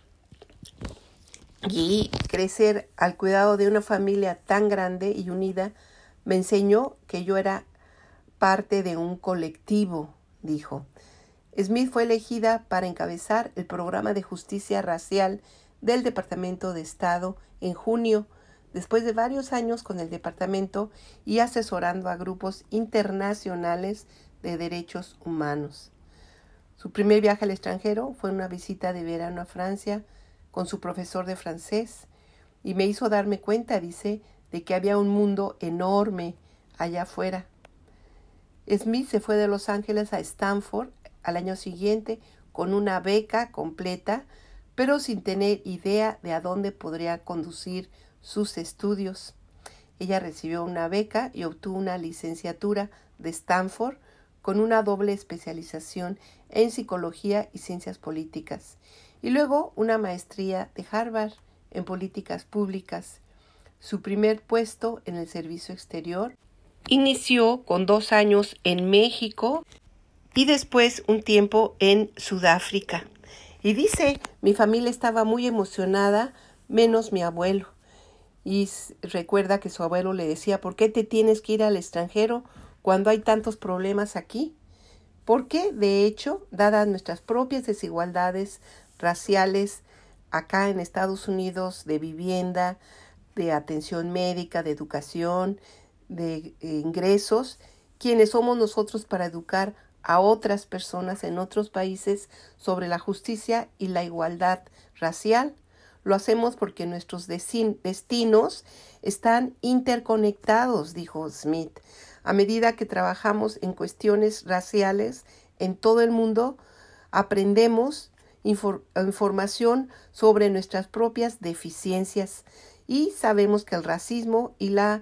Y crecer al cuidado de una familia tan grande y unida me enseñó que yo era parte de un colectivo, dijo. Smith fue elegida para encabezar el programa de justicia racial del Departamento de Estado en junio, después de varios años con el departamento y asesorando a grupos internacionales de derechos humanos. Su primer viaje al extranjero fue una visita de verano a Francia con su profesor de francés y me hizo darme cuenta, dice, de que había un mundo enorme allá afuera. Smith se fue de Los Ángeles a Stanford al año siguiente con una beca completa, pero sin tener idea de a dónde podría conducir sus estudios. Ella recibió una beca y obtuvo una licenciatura de Stanford con una doble especialización en psicología y ciencias políticas, y luego una maestría de Harvard en políticas públicas. Su primer puesto en el servicio exterior inició con 2 años en México y después un tiempo en Sudáfrica. Y dice, mi familia estaba muy emocionada, menos mi abuelo. Y recuerda que su abuelo le decía, ¿por qué te tienes que ir al extranjero cuando hay tantos problemas aquí? Porque, de hecho, dadas nuestras propias desigualdades raciales acá en Estados Unidos, de vivienda, de atención médica, de educación, de ingresos, ¿quiénes somos nosotros para educar a otras personas en otros países sobre la justicia y la igualdad racial? Lo hacemos porque nuestros destinos están interconectados, dijo Smith. A medida que trabajamos en cuestiones raciales en todo el mundo, aprendemos información sobre nuestras propias deficiencias y sabemos que el racismo y las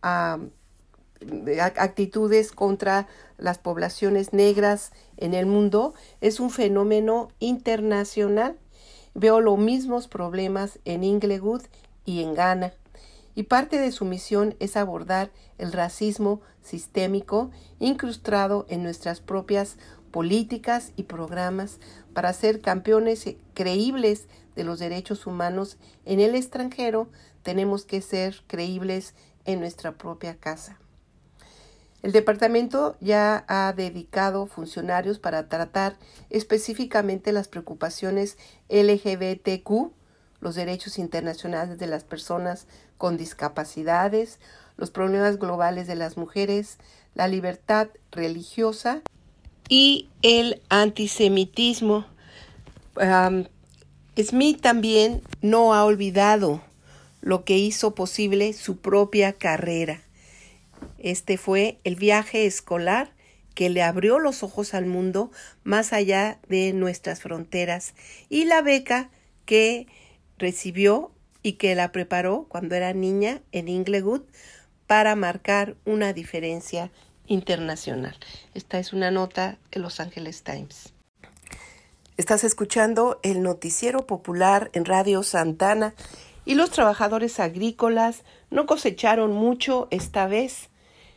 actitudes contra las poblaciones negras en el mundo es un fenómeno internacional. Veo los mismos problemas en Inglewood y en Ghana, y parte de su misión es abordar el racismo sistémico incrustado en nuestras propias políticas y programas para ser campeones creíbles de los derechos humanos en el extranjero. Tenemos que ser creíbles en nuestra propia casa. El departamento ya ha dedicado funcionarios para tratar específicamente las preocupaciones LGBTQ, los derechos internacionales de las personas con discapacidades, los problemas globales de las mujeres, la libertad religiosa y el antisemitismo. Smith también no ha olvidado lo que hizo posible su propia carrera. Este fue el viaje escolar que le abrió los ojos al mundo más allá de nuestras fronteras, y la beca que recibió y que la preparó cuando era niña en Inglewood para marcar una diferencia internacional. Esta es una nota de Los Angeles Times. Estás escuchando el noticiero popular en Radio Santana, y los trabajadores agrícolas no cosecharon mucho esta vez.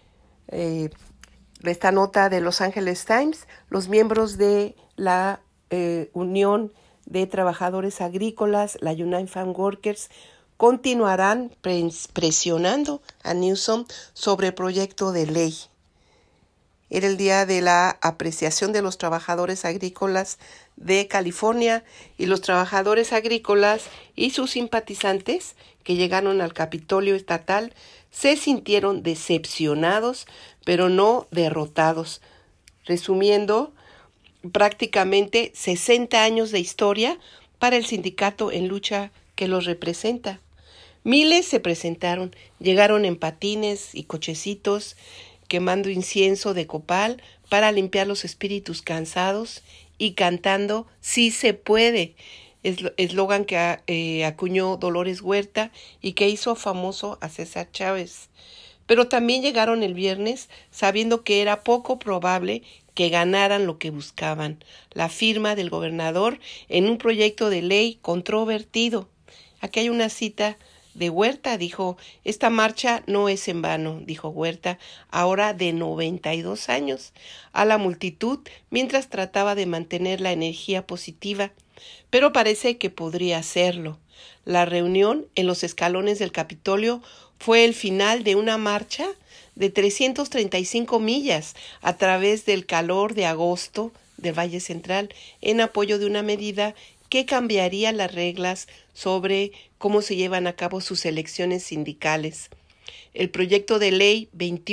Esta nota de Los Angeles Times: los miembros de la Unión de Trabajadores Agrícolas, la United Farm Workers, continuarán presionando a Newsom sobre el proyecto de ley. Era el día de la apreciación de los trabajadores agrícolas de California, y los trabajadores agrícolas y sus simpatizantes que llegaron al Capitolio Estatal se sintieron decepcionados, pero no derrotados. Resumiendo, prácticamente 60 años de historia para el sindicato en lucha que los representa. Miles se presentaron, llegaron en patines y cochecitos, quemando incienso de copal para limpiar los espíritus cansados y cantando "Sí se puede", eslogan que acuñó Dolores Huerta y que hizo famoso a César Chávez. Pero también llegaron el viernes sabiendo que era poco probable que ganaran lo que buscaban: la firma del gobernador en un proyecto de ley controvertido. Aquí hay una cita de Huerta. Dijo: "Esta marcha no es en vano", dijo Huerta, ahora de 92 años, a la multitud mientras trataba de mantener la energía positiva. Pero parece que podría hacerlo. La reunión en los escalones del Capitolio fue el final de una marcha de 335 millas a través del calor de agosto del Valle Central, en apoyo de una medida que cambiaría las reglas sobre cómo se llevan a cabo sus elecciones sindicales. El proyecto de ley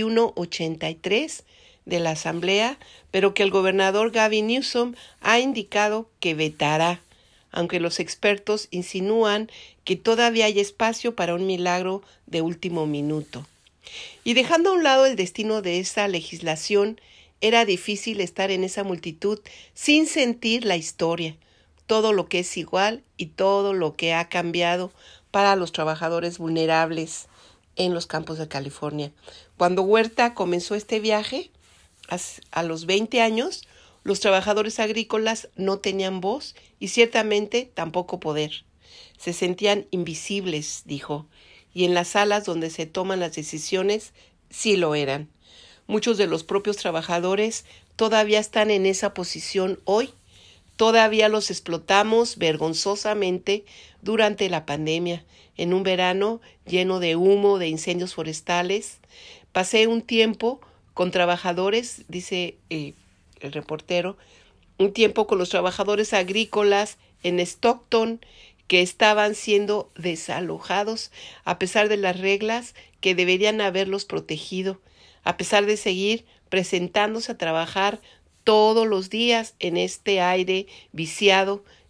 2183 de la Asamblea, pero que el gobernador Gavin Newsom ha indicado que vetará, aunque los expertos insinúan que todavía hay espacio para un milagro de último minuto. Y dejando a un lado el destino de esa legislación, era difícil estar en esa multitud sin sentir la historia, todo lo que es igual y todo lo que ha cambiado para los trabajadores vulnerables en los campos de California. Cuando Huerta comenzó este viaje, a los 20 años, los trabajadores agrícolas no tenían voz y ciertamente tampoco poder. Se sentían invisibles, dijo, y en las salas donde se toman las decisiones sí lo eran. Muchos de los propios trabajadores todavía están en esa posición hoy. Todavía los explotamos vergonzosamente durante la pandemia, en un verano lleno de humo, de incendios forestales. Pasé un tiempo con trabajadores, dice el reportero, un tiempo con los trabajadores agrícolas en Stockton, que estaban siendo desalojados a pesar de las reglas que deberían haberlos protegido, a pesar de seguir presentándose a trabajar todos los días en este aire viciado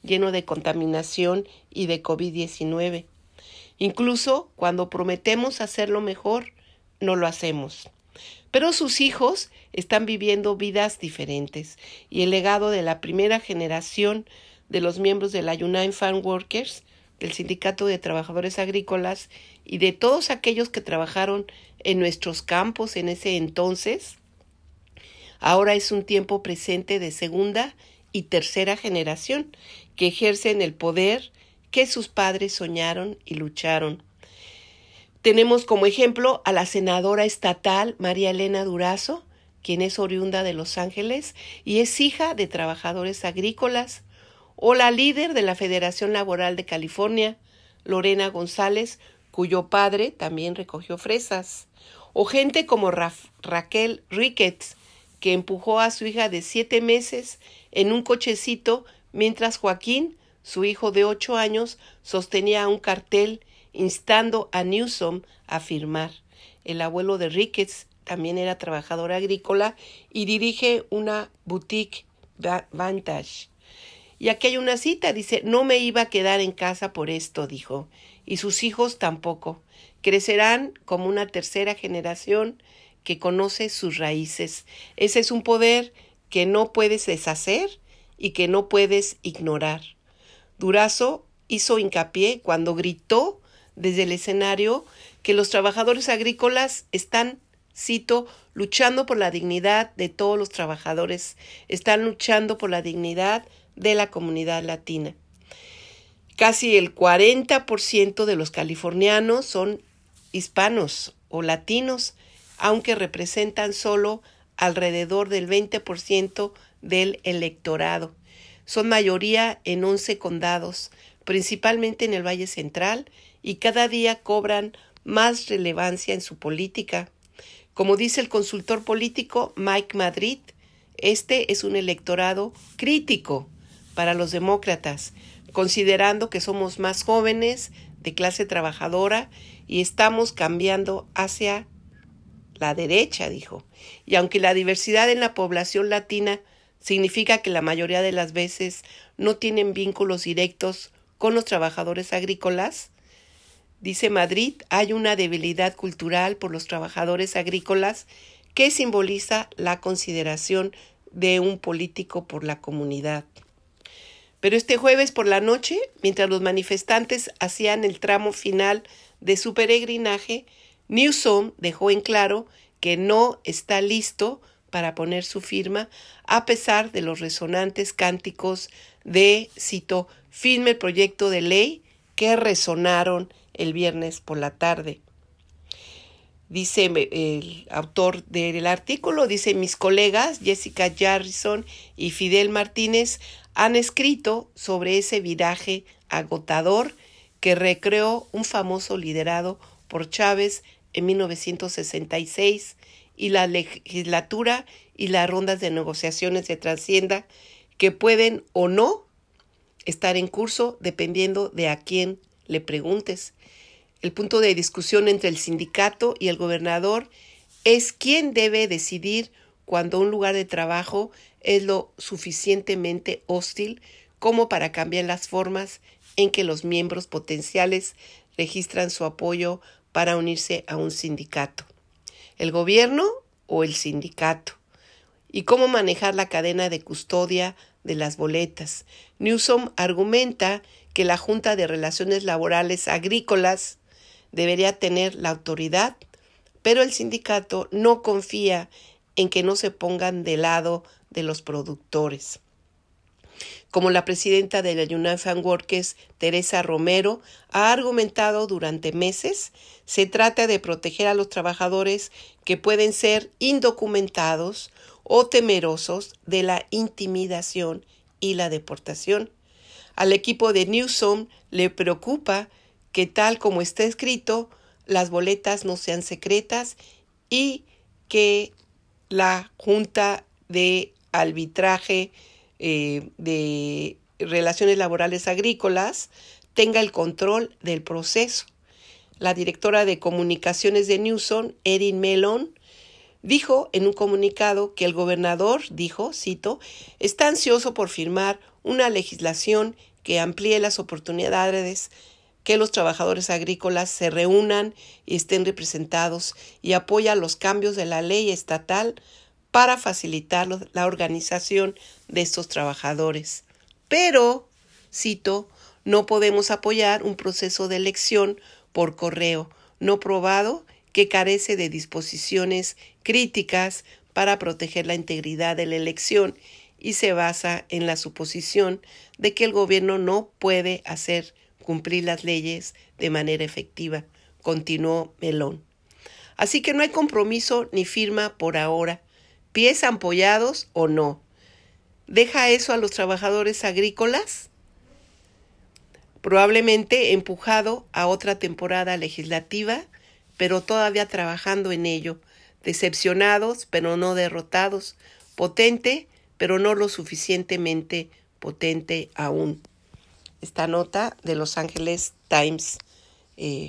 lleno de contaminación y de COVID-19. Incluso cuando prometemos hacerlo mejor, no lo hacemos. Pero sus hijos están viviendo vidas diferentes y el legado de la primera generación de los miembros de la United Farm Workers, del Sindicato de Trabajadores Agrícolas y de todos aquellos que trabajaron en nuestros campos en ese entonces, ahora es un tiempo presente de segunda y tercera generación que ejercen el poder que sus padres soñaron y lucharon. Tenemos como ejemplo a la senadora estatal María Elena Durazo, quien es oriunda de Los Ángeles y es hija de trabajadores agrícolas, o la líder de la Federación Laboral de California, Lorena González, cuyo padre también recogió fresas, o gente como Raquel Ricketts, que empujó a su hija de 7 meses en un cochecito mientras Joaquín, su hijo de 8 años, sostenía un cartel instando a Newsom a firmar. El abuelo de Ricketts también era trabajador agrícola y dirige una boutique Vantage. Y aquí hay una cita, dice, no me iba a quedar en casa por esto, dijo, y sus hijos tampoco. Crecerán como una tercera generación que conoce sus raíces. Ese es un poder que no puedes deshacer y que no puedes ignorar. Durazo hizo hincapié cuando gritó desde el escenario que los trabajadores agrícolas están, cito, luchando por la dignidad de todos los trabajadores, están luchando por la dignidad de la comunidad latina. Casi el 40% de los californianos son hispanos o latinos, aunque representan solo alrededor del 20% del electorado. Son mayoría en 11 condados, principalmente en el Valle Central, y cada día cobran más relevancia en su política. Como dice el consultor político Mike Madrid, este es un electorado crítico para los demócratas, considerando que somos más jóvenes, de clase trabajadora, y estamos cambiando hacia la derecha, dijo. Y aunque la diversidad en la población latina significa que la mayoría de las veces no tienen vínculos directos con los trabajadores agrícolas, dice Madrid, hay una debilidad cultural por los trabajadores agrícolas que simboliza la consideración de un político por la comunidad. Pero este jueves por la noche, mientras los manifestantes hacían el tramo final de su peregrinaje, Newsom dejó en claro que no está listo para poner su firma a pesar de los resonantes cánticos de, cito, firme el proyecto de ley que resonaron el viernes por la tarde. Dice el autor del artículo, dice, mis colegas Jessica Harrison y Fidel Martínez han escrito sobre ese viraje agotador que recreó un famoso liderado por Chávez en 1966 y la legislatura y las rondas de negociaciones de Transcienda que pueden o no estar en curso dependiendo de a quién le preguntes. El punto de discusión entre el sindicato y el gobernador es quién debe decidir cuando un lugar de trabajo es lo suficientemente hostil como para cambiar las formas en que los miembros potenciales registran su apoyo para unirse a un sindicato. ¿El gobierno o el sindicato? ¿Y cómo manejar la cadena de custodia de las boletas? Newsom argumenta que la Junta de Relaciones Laborales Agrícolas debería tener la autoridad, pero el sindicato no confía en que no se pongan de lado de los productores. Como la presidenta de la United Farm Workers, Teresa Romero, ha argumentado durante meses, se trata de proteger a los trabajadores que pueden ser indocumentados o temerosos de la intimidación y la deportación. Al equipo de Newsom le preocupa que tal como está escrito, las boletas no sean secretas y que la Junta de Arbitraje de Relaciones Laborales Agrícolas tenga el control del proceso. La directora de comunicaciones de Newsom, Erin Mellon, dijo en un comunicado que el gobernador, dijo, cito, está ansioso por firmar una legislación que amplíe las oportunidades, que los trabajadores agrícolas se reúnan y estén representados, y apoya los cambios de la ley estatal para facilitar la organización de estos trabajadores. Pero, cito, no podemos apoyar un proceso de elección por correo no probado que carece de disposiciones críticas para proteger la integridad de la elección y se basa en la suposición de que el gobierno no puede hacer cumplir las leyes de manera efectiva, continuó Melón. Así que no hay compromiso ni firma por ahora, pies ampollados o no. ¿Deja eso a los trabajadores agrícolas? Probablemente empujado a otra temporada legislativa, pero todavía trabajando en ello, decepcionados pero no derrotados, potente pero no lo suficientemente potente aún. Esta nota de Los Angeles Times. Y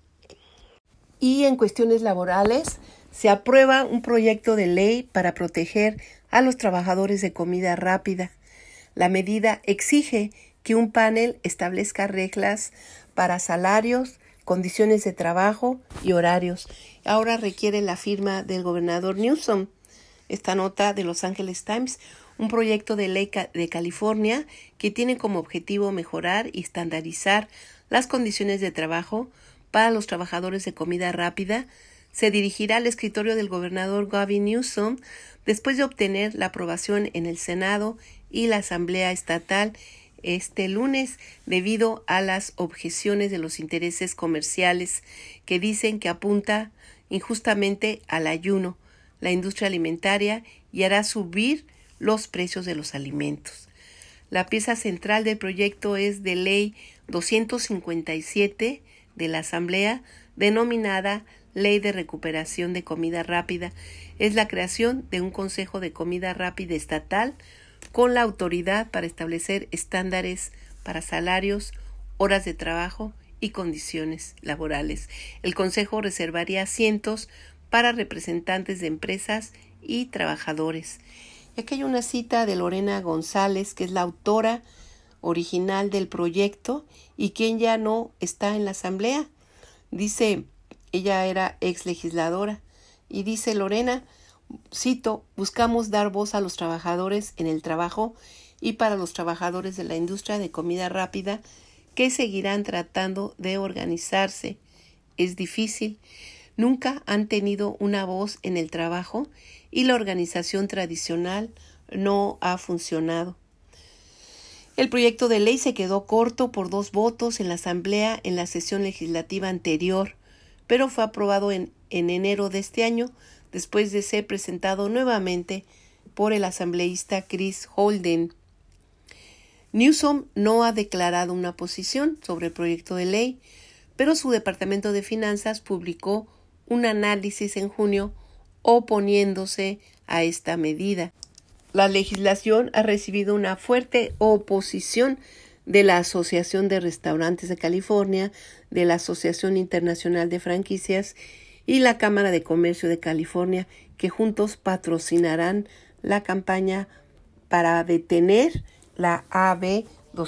en cuestiones laborales, se aprueba un proyecto de ley para proteger a los trabajadores de comida rápida. La medida exige que un panel establezca reglas para salarios, condiciones de trabajo y horarios. Ahora requiere la firma del gobernador Newsom. Esta nota de Los Angeles Times, un proyecto de ley de California que tiene como objetivo mejorar y estandarizar las condiciones de trabajo para los trabajadores de comida rápida, se dirigirá al escritorio del gobernador Gavin Newsom después de obtener la aprobación en el Senado y la Asamblea Estatal este lunes debido a las objeciones de los intereses comerciales que dicen que apunta injustamente al ayuno, la industria alimentaria y hará subir los precios de los alimentos. La pieza central del proyecto es de ley 257 de la Asamblea, denominada Ley de Recuperación de Comida Rápida. Es la creación de un Consejo de Comida Rápida estatal con la autoridad para establecer estándares para salarios, horas de trabajo y condiciones laborales. El Consejo reservaría asientos para representantes de empresas y trabajadores. Y aquí hay una cita de Lorena González, que es la autora original del proyecto y quien ya no está en la asamblea. Dice, ella era ex legisladora, y dice Lorena, cito, buscamos dar voz a los trabajadores en el trabajo y para los trabajadores de la industria de comida rápida que seguirán tratando de organizarse. Es difícil. Nunca han tenido una voz en el trabajo y la organización tradicional no ha funcionado. El proyecto de ley se quedó corto por 2 votos en la Asamblea en la sesión legislativa anterior, pero fue aprobado en enero de este año después de ser presentado nuevamente por el asambleísta Chris Holden. Newsom no ha declarado una posición sobre el proyecto de ley, pero su Departamento de Finanzas publicó un análisis en junio oponiéndose a esta medida. La legislación ha recibido una fuerte oposición de la Asociación de Restaurantes de California, de la Asociación Internacional de Franquicias y la Cámara de Comercio de California, que juntos patrocinarán la campaña para detener la AB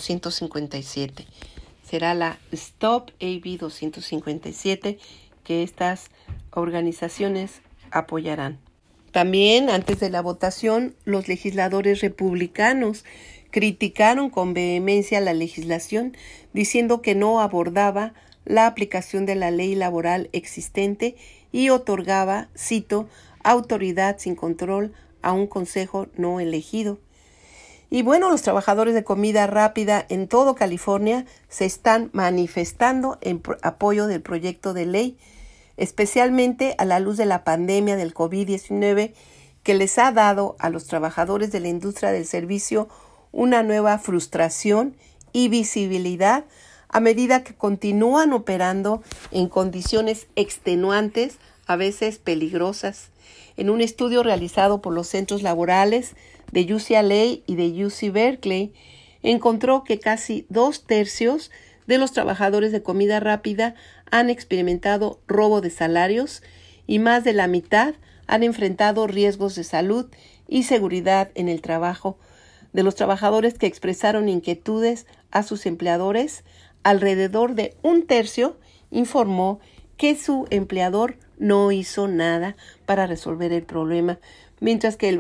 257. Será la Stop AB 257 que estas organizaciones apoyarán. También, antes de la votación, los legisladores republicanos criticaron con vehemencia la legislación, diciendo que no abordaba la aplicación de la ley laboral existente y otorgaba, cito, autoridad sin control a un consejo no elegido. Y bueno, los trabajadores de comida rápida en todo California se están manifestando en apoyo del proyecto de ley, especialmente a la luz de la pandemia del COVID-19 que les ha dado a los trabajadores de la industria del servicio una nueva frustración y visibilidad a medida que continúan operando en condiciones extenuantes, a veces peligrosas. En un estudio realizado por los centros laborales de UCLA y de UC Berkeley, encontró que casi 2/3 de los trabajadores de comida rápida han experimentado robo de salarios y más de la mitad han enfrentado riesgos de salud y seguridad en el trabajo. De los trabajadores que expresaron inquietudes a sus empleadores, alrededor de 1/3 informó que su empleador no hizo nada para resolver el problema, mientras que el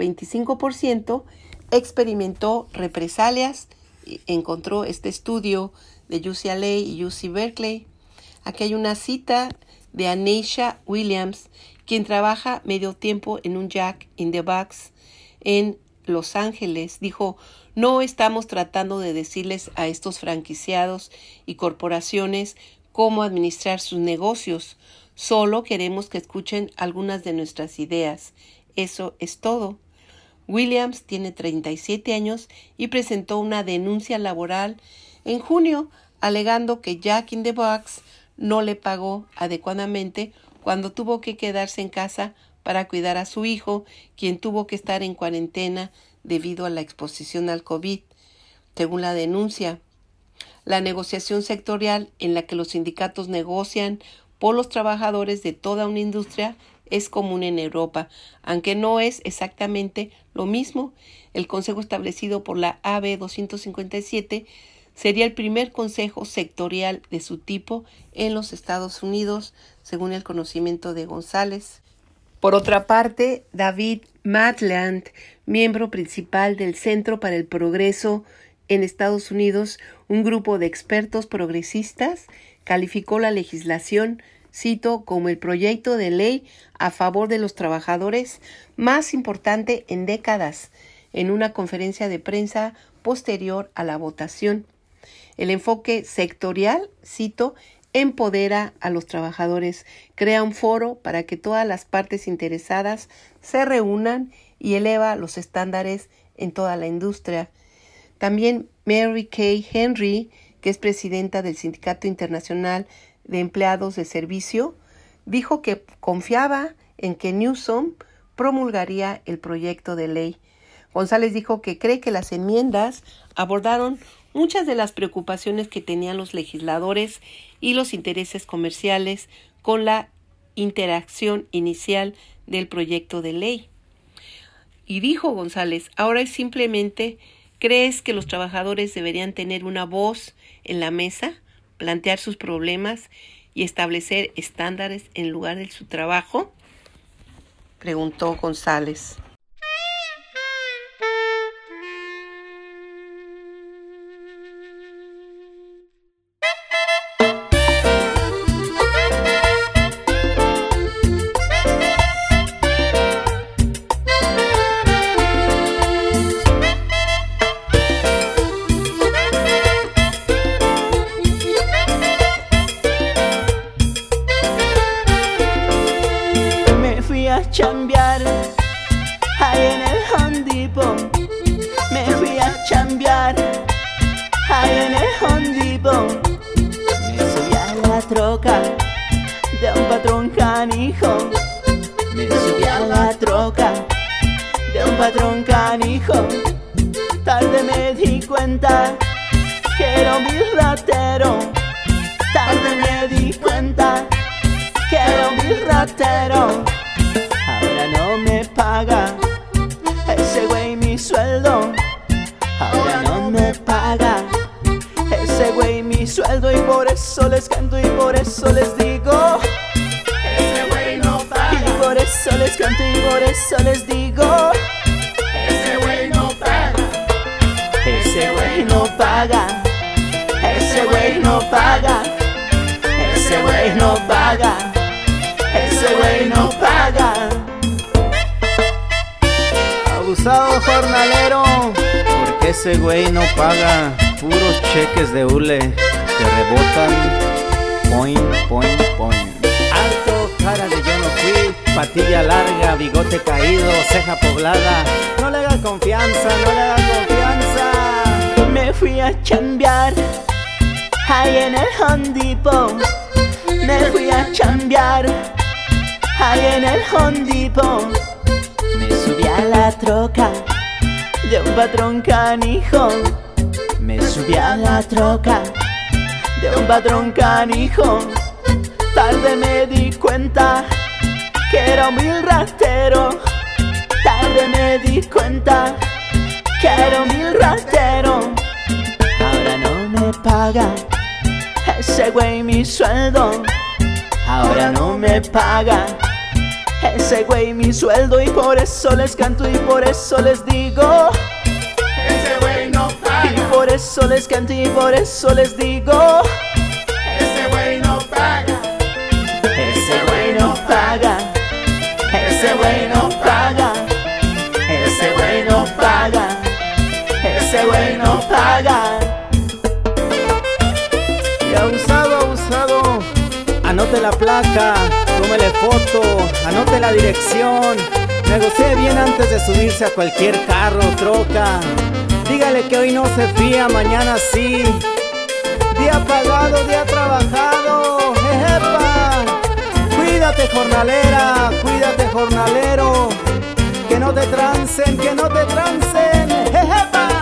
25% experimentó represalias. Encontró este estudio de UCLA y UC Berkeley. Aquí hay una cita de Aneisha Williams, quien trabaja medio tiempo en un Jack in the Box en Los Ángeles. Dijo: no estamos tratando de decirles a estos franquiciados y corporaciones cómo administrar sus negocios. Solo queremos que escuchen algunas de nuestras ideas. Eso es todo. Williams tiene 37 años y presentó una denuncia laboral en junio alegando que Jack in the Box no le pagó adecuadamente cuando tuvo que quedarse en casa para cuidar a su hijo, quien tuvo que estar en cuarentena debido a la exposición al COVID. Según la denuncia, la negociación sectorial en la que los sindicatos negocian por los trabajadores de toda una industria es común en Europa, aunque no es exactamente lo mismo. El consejo establecido por la AB 257 sería el primer consejo sectorial de su tipo en los Estados Unidos, según el conocimiento de González. Por otra parte, David Maitland, miembro principal del Centro para el Progreso en Estados Unidos, un grupo de expertos progresistas, calificó la legislación, cito, como el proyecto de ley a favor de los trabajadores más importante en décadas, en una conferencia de prensa posterior a la votación. El enfoque sectorial, cito, empodera a los trabajadores, crea un foro para que todas las partes interesadas se reúnan y eleva los estándares en toda la industria. También Mary Kay Henry, que es presidenta del Sindicato Internacional de Empleados de Servicio, dijo que confiaba en que Newsom promulgaría el proyecto de ley. González dijo que cree que las enmiendas abordaron muchas de las preocupaciones que tenían los legisladores y los intereses comerciales con la interacción inicial del proyecto de ley. Y dijo González: ahora es simplemente, ¿crees que los trabajadores deberían tener una voz en la mesa, plantear sus problemas y establecer estándares en lugar de su trabajo? Preguntó González. Chambear ahí en el Home Depot. Me fui a chambear ahí en el Home Depot. Me subí a la troca de un patrón canijo. Me subí a la troca de un patrón canijo. Tarde me di cuenta que era un vil ratero. Tarde me di cuenta que era un vil ratero. Ahora no me paga ese güey mi sueldo. Ahora no me paga ese güey mi sueldo. Y por eso les canto y por eso les digo: ese güey no paga. Y por eso les canto y por eso les digo: ese güey no paga. Ese güey no paga. Ese güey no paga. Ese güey no paga. Ese güey no paga. Abusado jornalero, porque ese güey no paga. Puros cheques de hule que rebotan. Point, point, point. Alto, cara de yo no fui. Patilla larga, bigote caído, ceja poblada. No le haga confianza, no le haga confianza. Me fui a chambear ahí en el Home Depot. Me fui a chambear ahí en el Home Depot. Me subí a la troca de un patrón canijo. Me subí a la troca de un patrón canijo. Tarde me di cuenta que era un vil ratero. Tarde me di cuenta quiero 1000 ratero. Ahora no me paga ese güey mi sueldo. Ahora no me paga ese güey mi sueldo. Y por eso les canto y por eso les digo, Ese güey no paga. y por eso les canto y por eso les digo, Ese güey no paga. ese güey no paga. Ese güey no paga. Ese güey no paga. Ese güey no paga. Y abusado, anote la placa, tómele foto, anote la dirección, negocie bien antes de subirse a cualquier carro o troca. Dígale que hoy no se fía, mañana sí. Día pagado, día trabajado, jejepa. Cuídate jornalera, cuídate jornalero, que no te trancen, jejepa.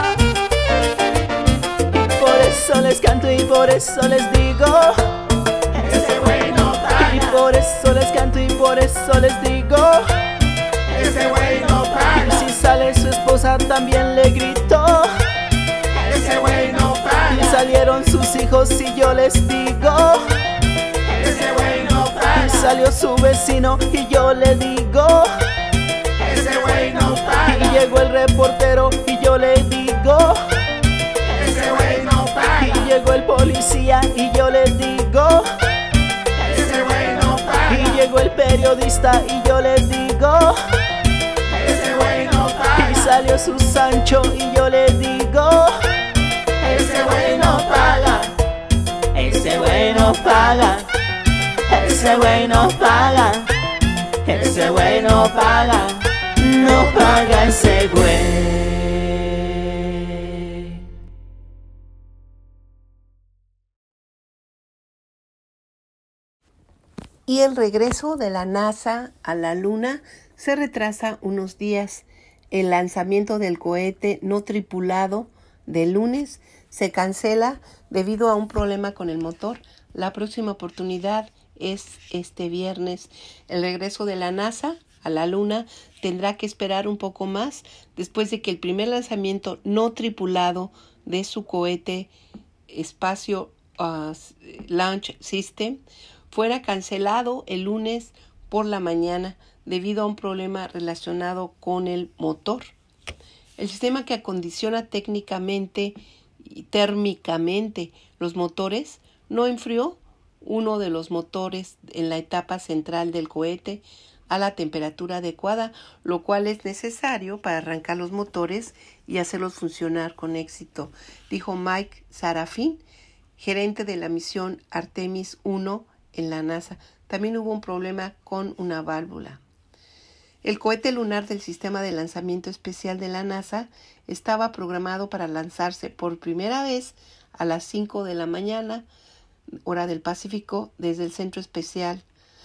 Por eso les canto y por eso les digo, Ese güey no y paga. por eso les canto y por eso les digo, Ese güey no y paga. si sale su esposa también le gritó, Ese güey no y paga. salieron sus hijos y yo les digo, Ese güey no y paga. salió su vecino y yo le digo, Ese güey no y paga. llegó el reportero y yo le digo, Ese güey no y paga. llegó el policía y yo le digo, Ese güey no y paga. llegó el periodista y yo le digo, Ese güey no y paga. salió su Sancho y yo le digo, Ese güey no paga. ese güey no paga, ese güey no paga, ese güey no paga, no paga ese güey. Y el regreso de la NASA a la Luna se retrasa unos días. El lanzamiento del cohete no tripulado del lunes se cancela debido a un problema con el motor. La próxima oportunidad es este viernes. El regreso de la NASA a la Luna tendrá que esperar un poco más después de que el primer lanzamiento no tripulado de su cohete espacio Launch System fuera cancelado el lunes por la mañana debido a un problema relacionado con el motor. El sistema que acondiciona técnicamente y térmicamente los motores no enfrió uno de los motores en la etapa central del cohete a la temperatura adecuada, lo cual es necesario para arrancar los motores y hacerlos funcionar con éxito, dijo Mike Sarafin, gerente de la misión Artemis 1 en la NASA. También hubo un problema con una válvula. El cohete lunar del Sistema de Lanzamiento Especial de la NASA estaba programado para lanzarse por primera vez a las 5 de la mañana, hora del Pacífico, desde el Centro Espacial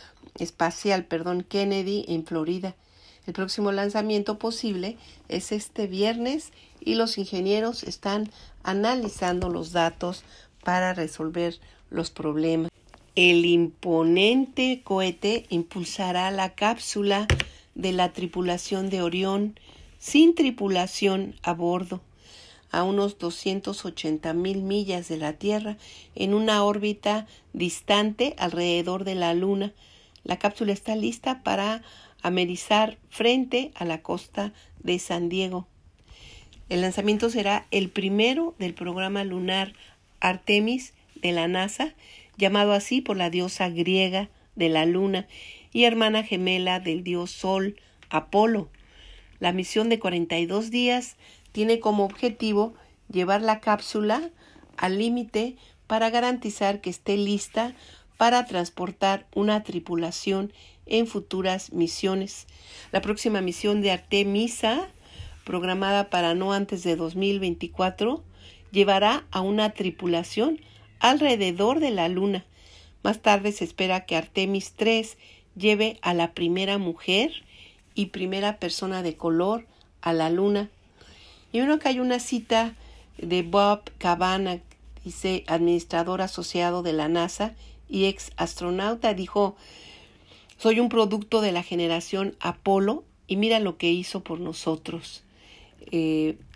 Kennedy en Florida. El próximo lanzamiento posible es este viernes y los ingenieros están analizando los datos para resolver los problemas. El imponente cohete impulsará la cápsula de la tripulación de Orión sin tripulación a bordo a unos 280,000 millas de la Tierra en una órbita distante alrededor de la Luna. La cápsula está lista para amerizar frente a la costa de San Diego. El lanzamiento será el primero del programa lunar Artemis de la NASA, llamado así por la diosa griega de la Luna y hermana gemela del dios Sol, Apolo. La misión de 42 días tiene como objetivo llevar la cápsula al límite para garantizar que esté lista para transportar una tripulación en futuras misiones. La próxima misión de Artemisa, programada para no antes de 2024, llevará a una tripulación alrededor de la Luna. Más tarde se espera que Artemis 3 lleve a la primera mujer y primera persona de color a la Luna. Y bueno, que hay una cita de Bob Cabana, dice, administrador asociado de la NASA y ex astronauta, dijo: soy un producto de la generación Apolo y mira lo que hizo por nosotros.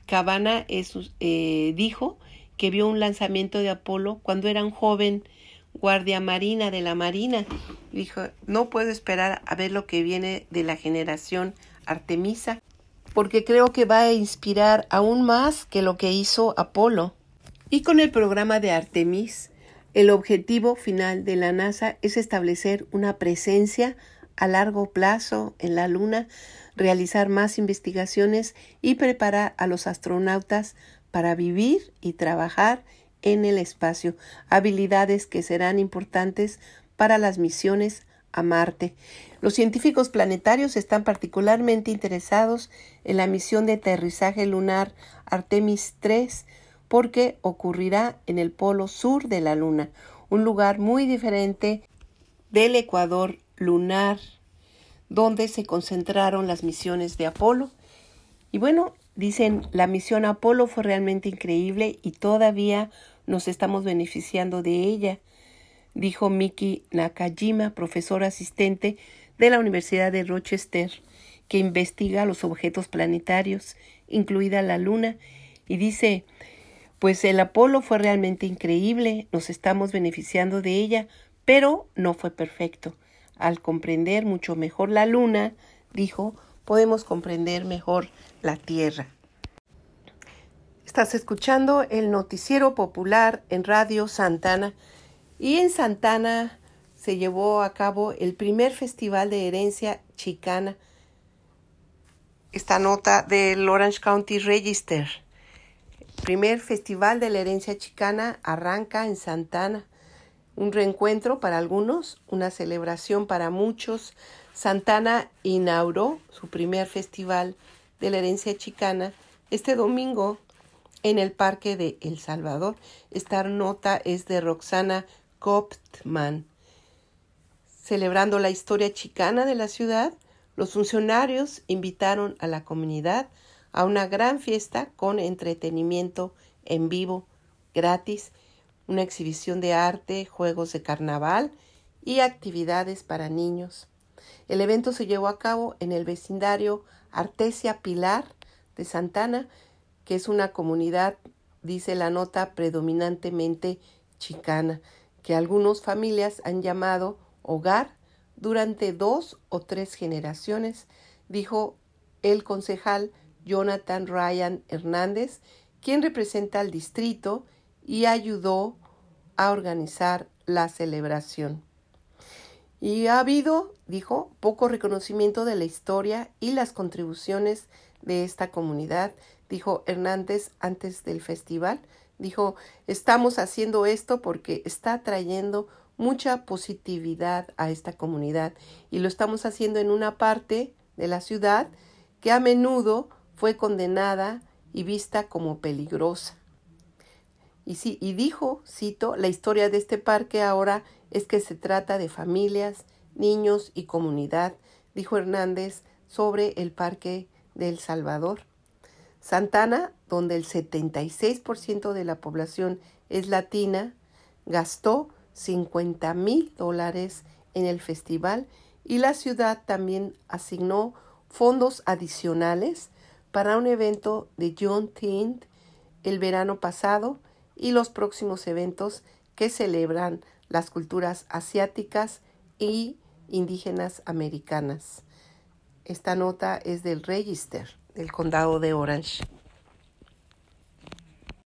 Cabana dijo que vio un lanzamiento de Apolo cuando era un joven guardia marina de la Marina. Dijo, no puedo esperar a ver lo que viene de la generación Artemisa, porque creo que va a inspirar aún más que lo que hizo Apolo. Y con el programa de Artemis, el objetivo final de la NASA es establecer una presencia a largo plazo en la Luna, realizar más investigaciones y preparar a los astronautas para vivir y trabajar en el espacio, habilidades que serán importantes para las misiones a Marte. Los científicos planetarios están particularmente interesados en la misión de aterrizaje lunar Artemis 3 porque ocurrirá en el polo sur de la Luna, un lugar muy diferente del ecuador lunar donde se concentraron las misiones de Apolo. Y bueno, dicen, la misión Apolo fue realmente increíble y todavía nos estamos beneficiando de ella, dijo Miki Nakajima, profesor asistente de la Universidad de Rochester, que investiga los objetos planetarios, incluida la Luna, y dice, pues el Apolo fue realmente increíble, nos estamos beneficiando de ella, pero no fue perfecto. Al comprender mucho mejor la Luna, dijo, podemos comprender mejor la Tierra. Estás escuchando el noticiero popular en Radio Santana. Y en Santana se llevó a cabo el primer festival de herencia chicana. Esta nota del Orange County Register. El primer festival de la herencia chicana arranca en Santana. Un reencuentro para algunos, una celebración para muchos. Santana inauguró su primer festival de la herencia chicana este domingo en el Parque de El Salvador. Esta nota es de Roxana Koptman. Celebrando la historia chicana de la ciudad, los funcionarios invitaron a la comunidad a una gran fiesta con entretenimiento en vivo, gratis, una exhibición de arte, juegos de carnaval y actividades para niños. El evento se llevó a cabo en el vecindario Artesia Pilar de Santana, que es una comunidad, dice la nota, predominantemente chicana, que algunas familias han llamado hogar durante 2 o 3 generaciones, dijo el concejal Jonathan Ryan Hernández, quien representa al distrito y ayudó a organizar la celebración. Y ha habido, dijo, poco reconocimiento de la historia y las contribuciones de esta comunidad, dijo Hernández antes del festival. Dijo, estamos haciendo esto porque está trayendo mucha positividad a esta comunidad y lo estamos haciendo en una parte de la ciudad que a menudo fue condenada y vista como peligrosa. Y dijo, cito, la historia de este parque ahora es que se trata de familias, niños y comunidad, dijo Hernández sobre el Parque de El Salvador. Santana, donde el 76% de la población es latina, gastó $50,000 en el festival y la ciudad también asignó fondos adicionales para un evento de Juneteenth el verano pasado y los próximos eventos que celebran las culturas asiáticas y indígenas americanas. Esta nota es del Register, del condado de Orange.